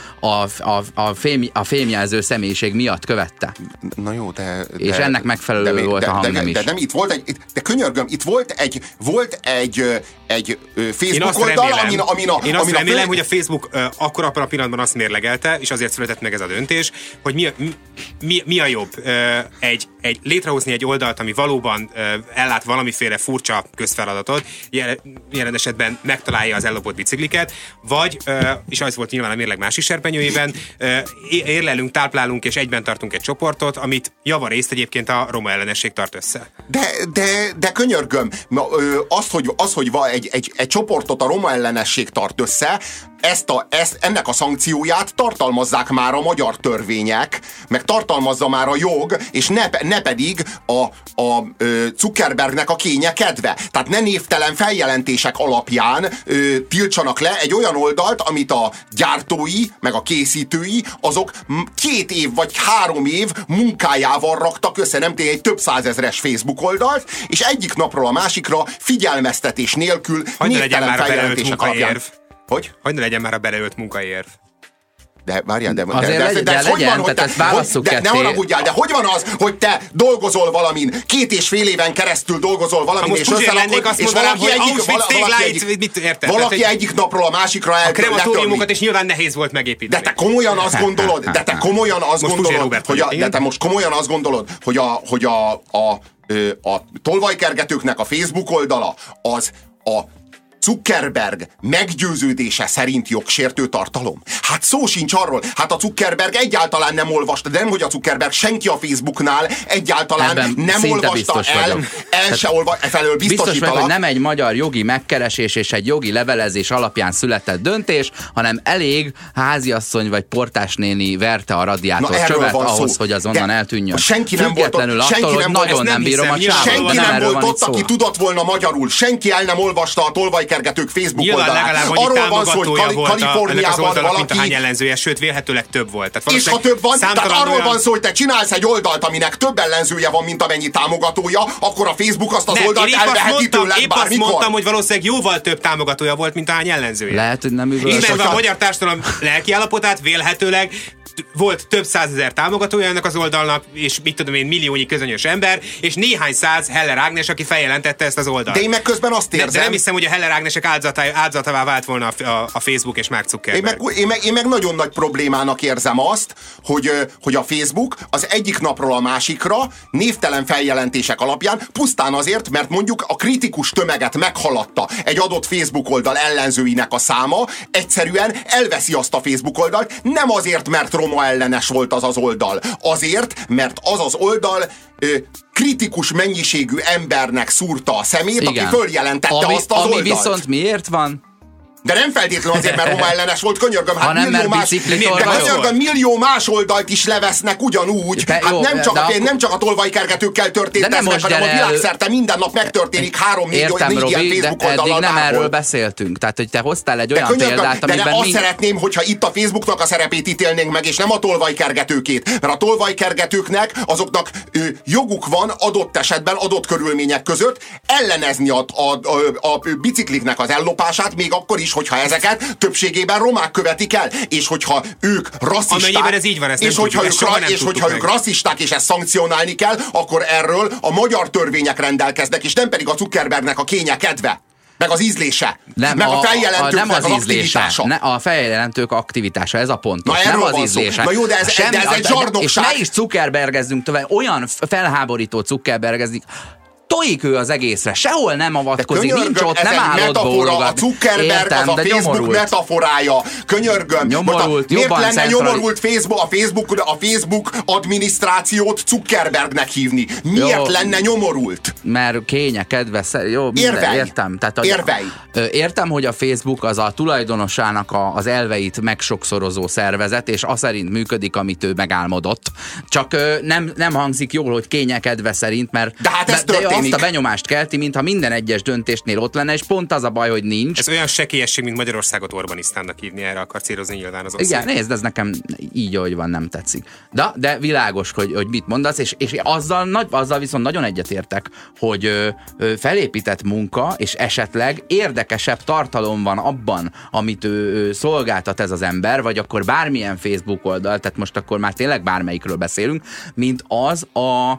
a fémjelző személyiség miatt követte. Na jó, és ennek megfelelő volt a hangnem is. Itt volt de könyörgöm, itt volt egy Facebook oldal, Én azt remélem, hogy a Facebook akkor abban a pillanatban azt mérlegelte, és azért született meg ez a döntés, hogy mi a jobb? Létrehozni egy oldalt, ami valóban ellát valamiféle furcsa közfeladatot, jelen esetben megtalálja az ellopott bicikliket, vagy, és az volt nyilván a mérleg másik serpenyőjében, érlelünk, táplálunk és egyben tartunk egy csoportot, amit javarészt egyébként a roma ellenesség tart össze. De könyörgöm, az, hogy egy csoportot a roma ellenesség tart össze, ennek a szankcióját tartalmazzák már a magyar törvények, meg tartalmazza már a jog, és ne pedig a Zuckerbergnek a kénye kedve. Tehát ne névtelen feljelentések alapján tiltsanak le egy olyan oldalt, amit a gyártói, meg a készítői, azok 2 év vagy 3 év munkájával raktak össze, nem tényleg egy több százezres Facebook oldalt, és egyik napról a másikra figyelmeztetés nélkül névtelen feljelentések alapján. Hogy ne legyen már a beleölt munkaérv? De várjál, de hogy van, hogy ne haragudjál, de hogy van az, hogy te dolgozol valamin, 2,5 éven keresztül dolgozol valamin, és összelakod, és valaki egyik napról a másikra eltől. A krematóriumokat is nyilván nehéz volt megépíteni. De te komolyan azt gondolod, hogy a tolvajkergetőknek a Facebook oldala az a Zuckerberg meggyőződése szerint jogsértő tartalom? Hát szó sincs arról. Hát a Zuckerberg egyáltalán nem olvasta, de nem, hogy a Zuckerberg, senki a Facebooknál egyáltalán ebben nem olvasta felől biztos meg, hogy nem egy magyar jogi megkeresés és egy jogi levelezés alapján született döntés, hanem elég háziasszony vagy portásnéni verte a radiátor csövet ahhoz, hogy azonnan eltűnjön. Senki nem volt ott, nagyon nem bírom a csávot. Senki nem volt ott, aki tudott volna magyarul. Senki el nem olvasta a tolvajkergetők Facebook oldalát. Arról van szó, hogy Kaliforniában valaki... mint a hány ellenzője, sőt vélhetőleg több volt. Tehát és ha több van, tehát arról van szó, hogy te csinálsz egy oldalt, aminek több ellenzője van, mint amennyi támogatója, akkor a Facebook azt az oldalt elveheti tőled épp bármikor. Azt mondtam, hogy valószínűleg jóval több támogatója volt, mint a hány ellenzője. Lehet, hogy nem üvölt. Ismerve a magyar társadalom lelkiállapotát, vélhetőleg volt több százezer támogatója ennek az oldalnak, és mit tudom én, milliónyi közönyös ember, és néhány száz Heller Ágnes, aki feljelentette ezt az oldalt. De én meg közben azt érzem... De nem hiszem, hogy a Heller Ágnesek áldozatává vált volna a Facebook és Mark Zuckerberg. Én meg nagyon nagy problémának érzem azt, hogy a Facebook az egyik napról a másikra névtelen feljelentések alapján, pusztán azért, mert mondjuk a kritikus tömeget meghaladta egy adott Facebook oldal ellenzőinek a száma, egyszerűen elveszi azt a Facebook oldalt, nem azért, mert roma ellenes volt az oldal. Azért, mert az oldal kritikus mennyiségű embernek szúrta a szemét, igen, aki följelentette azt az oldalt. Ami viszont miért van? De nem feltétlenül azért, mert roma ellenes volt, könyörgöm, hát millió más oldalt is levesznek ugyanúgy. Nem csak a tolvajkergetőkkel történt ez meg, hanem a világszerte minden nap megtörténik 3-4 ilyen Facebook oldal. Eddig nem erről beszéltünk. Tehát, hogy te hoztál egy olyan példát, amiben... De azt szeretném, hogyha itt a Facebooknak a szerepét ítélnénk meg, és nem a tolvajkergetőkét. Mert a tolvajkergetőknek azoknak joguk van adott esetben, adott körülmények között ellenezni a bicikliknek az ellopását, még akkor is, hogyha ezeket többségében romák követik el, és hogyha ők rasszisták, ez így van, és hogyha ők rasszisták, és ezt szankcionálni kell, akkor erről a magyar törvények rendelkeznek, és nem pedig a Zuckerbergnek a kénye kedve. Meg az ízlése. Meg a feljelentőknek az aktivitása. A feljelentők aktivitása, ez a pontos. Nem az ízlése. Na jó, de ez egy zsarnokság. És ne is Zuckerbergezzünk tovább. Olyan felháborító Zuckerbergezik. Tojik ő az egészre, sehol nem avatkozik, nincs ott, nem állott bólogat. A Zuckerberg az a Facebook metaforája. Könyörgöm. Miért lenne nyomorult a Facebook adminisztrációt Zuckerbergnek hívni? Miért lenne nyomorult? Mert kényekedve, jó, értem. Érvelj. Értem, hogy a Facebook az a tulajdonosának az elveit megsokszorozó szervezet, és az szerint működik, amit ő megálmodott. Csak nem hangzik jól, hogy kényekedve szerint, mert de hát ez történik. Azt a benyomást kelti, mintha minden egyes döntésnél ott lenne, és pont az a baj, hogy nincs. Ez olyan sekélyesség, mint Magyarországot Orbanisztánnak hívni, erre akar célozni nyilván az ország. Igen, nézd, ez nekem így, ahogy van, nem tetszik. De világos, hogy mit mondasz, és azzal viszont nagyon egyetértek, hogy felépített munka, és esetleg érdekesebb tartalom van abban, amit ő szolgáltat ez az ember, vagy akkor bármilyen Facebook oldal, tehát most akkor már tényleg bármelyikről beszélünk, mint az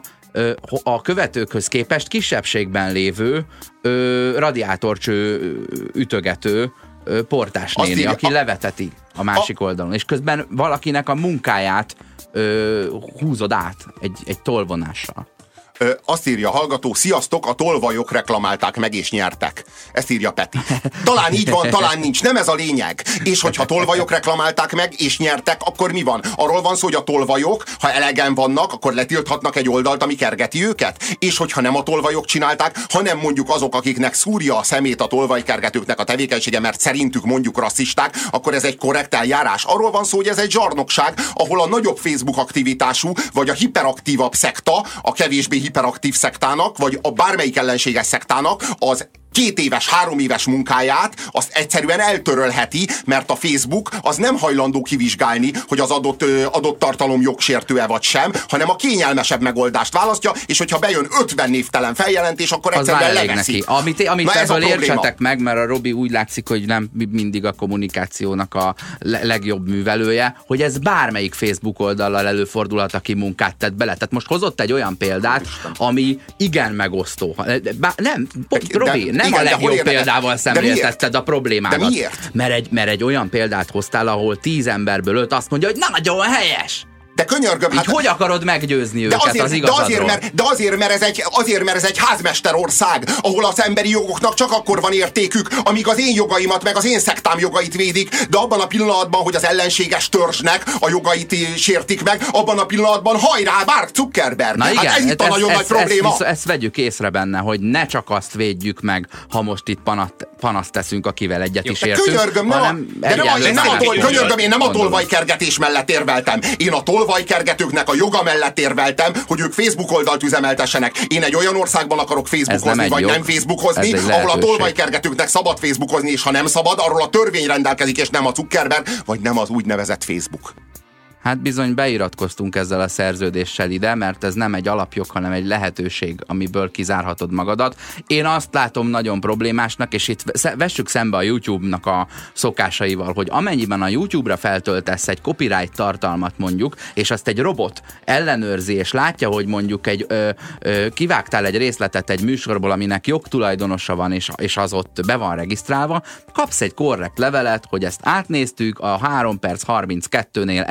a követőkhöz képest kisebbségben lévő radiátorcső ütögető portás néni, aki leveteti a másik oldalon, és közben valakinek a munkáját húzod át egy tolvonással. Azt írja a hallgató, sziasztok, a tolvajok reklamálták meg és nyertek. Ezt írja Peti. Talán így van, talán nincs, nem ez a lényeg. És hogyha tolvajok reklamálták meg és nyertek, akkor mi van? Arról van szó, hogy a tolvajok, ha elegen vannak, akkor letilthatnak egy oldalt, ami kergeti őket? És hogyha nem a tolvajok csinálták, hanem mondjuk azok, akiknek szúrja a szemét a tolvajkergetőknek a tevékenysége, mert szerintük mondjuk rasszisták, akkor ez egy korrekt eljárás. Arról van szó, hogy ez egy zsarnokság, ahol a nagyobb Facebook aktivitású, vagy a hiperaktívabb szekta, a kevésbé hiperaktív szektának, vagy a bármelyik ellenséges szektának az 2 éves, 3 éves munkáját azt egyszerűen eltörölheti, mert a Facebook az nem hajlandó kivizsgálni, hogy az adott tartalom jogsértő-e vagy sem, hanem a kényelmesebb megoldást választja, és hogyha bejön 50 névtelen feljelentés, akkor egyszerűen leveszi. Amit ebből értsetek meg, mert a Robi úgy látszik, hogy nem mindig a kommunikációnak a legjobb művelője, hogy ez bármelyik Facebook oldallal előfordulhat, aki munkát tett bele. Tehát most hozott egy olyan példát, ami igen megosztó. Robi, nem igen, a legjobb példával szemléltetted a problémádat. De miért? Mert egy olyan példát hoztál, ahol 10 emberből 5 azt mondja, hogy nagyon helyes. De könyörgöm, hát, hogy akarod meggyőzni őket az igazadról? De azért, mert ez egy házmesterország, ahol az emberi jogoknak csak akkor van értékük, amíg az én jogaimat, meg az én szektám jogait védik, de abban a pillanatban, hogy az ellenséges törzsnek a jogait sértik meg, abban a pillanatban hajrá, Mark Zuckerberg! Na igen, hát ez itt a nagyon nagy probléma. Ezt vegyük észre benne, hogy ne csak azt védjük meg, ha most itt panaszt teszünk, akivel egyet is értünk, könyörgöm, én nem a tolvajkergetés mellett érveltem. Én a tolvajkergetőknek a joga mellett érveltem, hogy ők Facebook oldalt üzemeltessenek. Én egy olyan országban akarok Facebookozni, vagy nem Facebookozni, ahol a tolvajkergetőknek szabad Facebookozni, és ha nem szabad, arról a törvény rendelkezik, és nem a Zuckerberg, vagy nem az úgynevezett Facebook. Hát bizony beiratkoztunk ezzel a szerződéssel ide, mert ez nem egy alapjog, hanem egy lehetőség, amiből kizárhatod magadat. Én azt látom nagyon problémásnak, és itt vessük szembe a YouTube-nak a szokásaival, hogy amennyiben a YouTube-ra feltöltesz egy copyright tartalmat mondjuk, és azt egy robot ellenőrzi, és látja, hogy mondjuk kivágtál egy részletet egy műsorból, aminek jogtulajdonosa van, és az ott be van regisztrálva, kapsz egy korrekt levelet, hogy ezt átnéztük, a 3 perc 32-nél ez a kép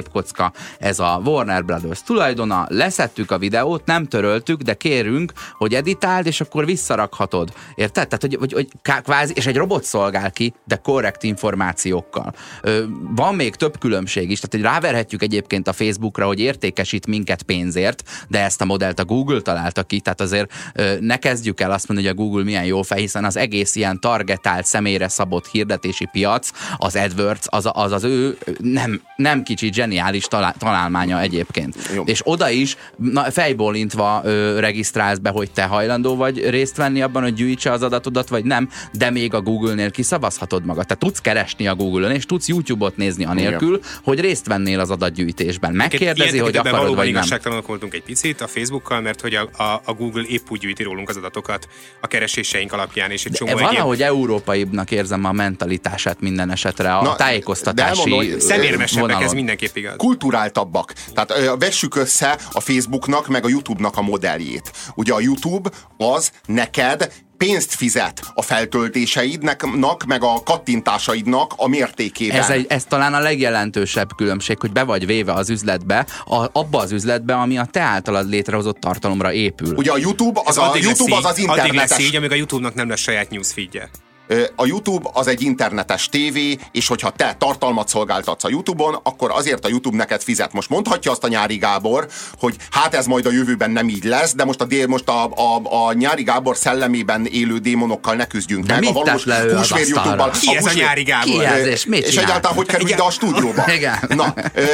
kocka, ez a Warner Brothers tulajdona, leszettük a videót, nem töröltük, de kérünk, hogy editáld, és akkor visszarakhatod. Érted? Tehát, hogy kvázi, és egy robot szolgál ki, de korrekt információkkal. Van még több különbség is, tehát hogy ráverhetjük egyébként a Facebookra, hogy értékesít minket pénzért, de ezt a modellt a Google találta ki, tehát azért ne kezdjük el azt mondani, hogy a Google milyen jó fej, hiszen az egész ilyen targetált, személyre szabott hirdetési piac, az AdWords, az ő nem kicsi zseniális találmánya egyébként. Jó. És oda is fejbólintva regisztrálsz be, hogy te hajlandó vagy részt venni abban, hogy gyűjtse az adatodat, vagy nem, de még a Google-nél kiszavazhatod magad. Te tudsz keresni a Google-on, és tudsz YouTube-ot nézni anélkül, hogy részt vennél az adatgyűjtésben. Megkérdezi, hogy akarod, vagy nem. Igazságtalanok voltunk egy picit a Facebookkal, mert hogy a Google épp úgy gyűjti rólunk az adatokat a kereséseink alapján, és egy csomó valahogy európaibbnak érzem a mentalitását minden esetre, a tájékoztatási szemérmesebbek, ez mindenképp igaz. Kulturáltabbak. Tehát vessük össze a Facebooknak meg a YouTube-nak a modelljét. Ugye a YouTube az neked pénzt fizet a feltöltéseidnek, meg a kattintásaidnak a mértékében. Ez talán a legjelentősebb különbség, hogy be vagy véve az üzletbe, abba az üzletbe, ami a te általad létrehozott tartalomra épül. Ugye a YouTube az az internetes... Addig lesz így, amíg a YouTube-nak nem lesz saját newsfeedje. A YouTube az egy internetes tévé, és hogyha te tartalmat szolgáltatsz a YouTube-on, akkor azért a YouTube neked fizet. Most mondhatja azt a Nyári Gábor, hogy hát ez majd a jövőben nem így lesz, de most a Nyári Gábor szellemében élő démonokkal ne küzdjünk de meg. A valós húsvér YouTube-bal. Ki ez a Nyári Gábor? Ki ez, és mit és egyáltalán hogy kerül ide a stúdióba? Na,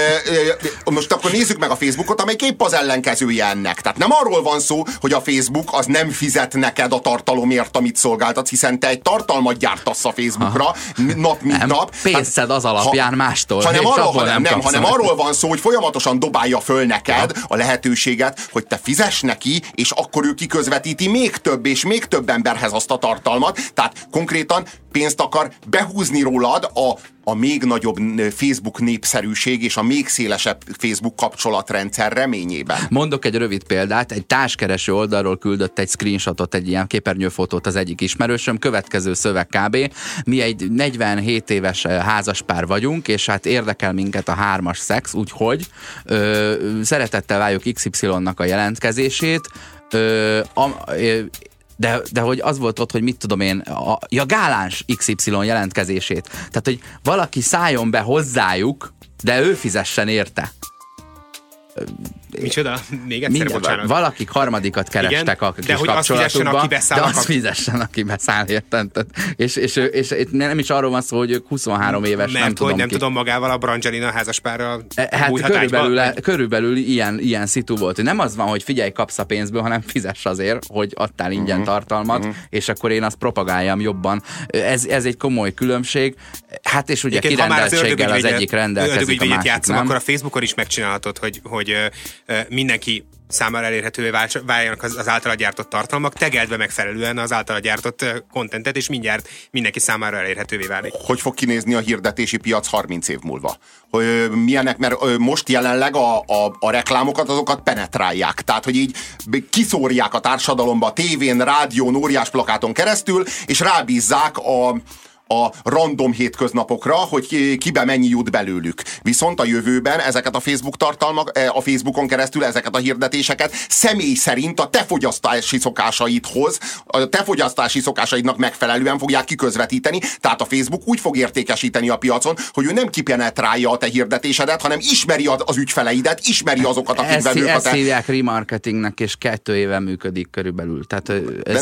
most akkor nézzük meg a Facebookot, amely épp az ellenkezője ennek. Tehát nem arról van szó, hogy a Facebook az nem fizet neked a tartalomért, amit szolgáltatsz, hiszen te egy tartalmat gyártasz a Facebookra nap mint nap. Pénzed az alapján mástól. Hanem arról van szó, hogy folyamatosan dobálja föl neked a lehetőséget, hogy te fizess neki, és akkor ő kiközvetíti még több és még több emberhez azt a tartalmat. Tehát konkrétan pénzt akar behúzni rólad a még nagyobb Facebook népszerűség és a még szélesebb Facebook kapcsolatrendszer reményében. Mondok egy rövid példát, egy társkereső oldalról küldött egy screenshotot, egy ilyen képernyőfotót az egyik ismerősöm, következő szöveg kb. Mi egy 47 éves házaspár vagyunk, és hát érdekel minket a 3-as szex, úgyhogy szeretettel várjuk XY-nak a jelentkezését, de hogy az volt ott, hogy mit tudom én, a gáláns XY jelentkezését. Tehát, hogy valaki szálljon be hozzájuk, de ő fizessen érte. Micsoda? Még egyszer, bocsánat. Valakik harmadikat kerestek a kis kapcsolatukban, de azt fizessen, aki beszáll, értem. És nem is arról van szó, hogy ők 23 éves, mert nem tudom hogy nem tudom magával a Brangelina házaspárral hát körülbelül ilyen szitu volt, hogy nem az van, hogy figyelj, kapsz a pénzből, hanem fizess azért, hogy adtál ingyen tartalmat, és akkor én azt propagáljam jobban. Ez egy komoly különbség. Hát és ugye kirendeltséggel az egyik rendelkezik, a másik nem. Akkor a Facebookon is megcsinálhatod, hogy mindenki számára elérhetővé váljanak az általa gyártott tartalmak, tegeld be megfelelően az általa gyártott contentet, és mindjárt mindenki számára elérhetővé válik. Hogy fog kinézni a hirdetési piac 30 év múlva? Milyenek, mert most jelenleg a reklámokat, azokat penetrálják. Tehát, hogy így kiszórják a társadalomba a tévén, rádión, óriás plakáton keresztül, és rábízzák a random hétköznapokra, hogy kibe mennyi jut belőlük. Viszont a jövőben ezeket a Facebookon keresztül ezeket a hirdetéseket személy szerint a te fogyasztási szokásaidhoz, a te fogyasztási szokásaidnak megfelelően fogják kiközvetíteni, tehát a Facebook úgy fog értékesíteni a piacon, hogy ő nem kipenetrálja a te hirdetésedet, hanem ismeri az ügyfeleidet, ismeri azokat, akik vevők. Ezt hívják remarketingnek, és 2 éve működik körülbelül. Tehát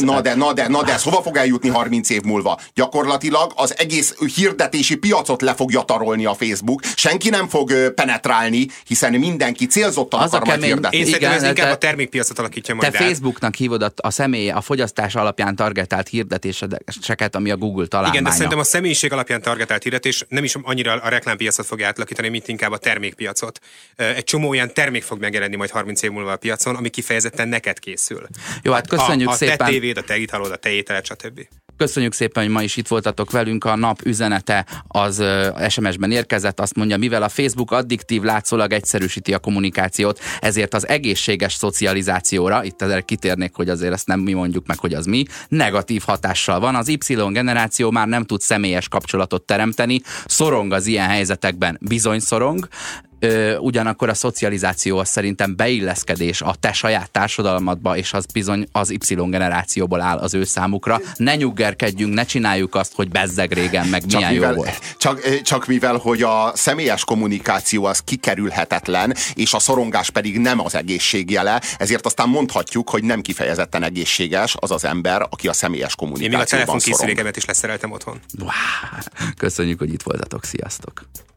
de ez hova fog eljutni 30 év múlva? Gyakorlatilag az egész hirdetési piacot le fogja tarolni a Facebook. Senki nem fog penetrálni, hiszen mindenki célzottan akar majd hirdetni. Én szerintem ez inkább a termékpiacot alakítja majd. Te Facebooknak hívod a fogyasztás alapján targetált hirdetéseket, ami a Google találmánya. Igen, de szerintem a személyiség alapján targetált hirdetés nem is annyira a reklámpiacot fogja átalakítani, mint inkább a termékpiacot. Egy csomó olyan termék fog megjelenni majd 30 év múlva a piacon, ami kifejezetten neked készül. Jó, hát köszönjük szépen. A te tévéd, a te italod, a te ételed, stb. Köszönjük szépen, hogy ma is itt voltatok velünk. A nap üzenete az SMS-ben érkezett, azt mondja, mivel a Facebook addiktív, látszólag egyszerűsíti a kommunikációt, ezért az egészséges szocializációra, itt ezzel kitérnék, hogy azért ezt nem mi mondjuk meg, hogy az mi, negatív hatással van. Az Y generáció már nem tud személyes kapcsolatot teremteni, szorong az ilyen helyzetekben, bizony szorong, ugyanakkor a szocializáció az szerintem beilleszkedés a te saját társadalmadba, és az bizony az Y generációból áll az ő számukra. Ne nyuggerkedjünk, ne csináljuk azt, hogy bezzeg régen, meg milyen jó volt. Csak mivel, hogy a személyes kommunikáció az kikerülhetetlen, és a szorongás pedig nem az egészségjele, ezért aztán mondhatjuk, hogy nem kifejezetten egészséges az az ember, aki a személyes kommunikációban szorong. Én még a telefonkészülékemet is leszereltem otthon. Köszönjük, hogy itt voltatok. Sziasztok!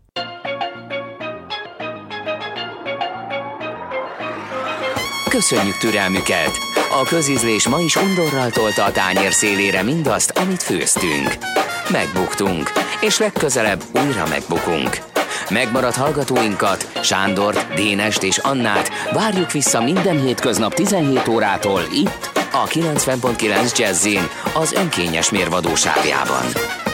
Köszönjük türelmüket! A közízlés ma is undorral tolta a tányér szélére mindazt, amit főztünk. Megbuktunk, és legközelebb újra megbukunk. Megmaradt hallgatóinkat, Sándort, Dénest és Annát várjuk vissza minden hétköznap 17 órától itt, a 90.9 Jazzin, az önkényes mérvadósávjában.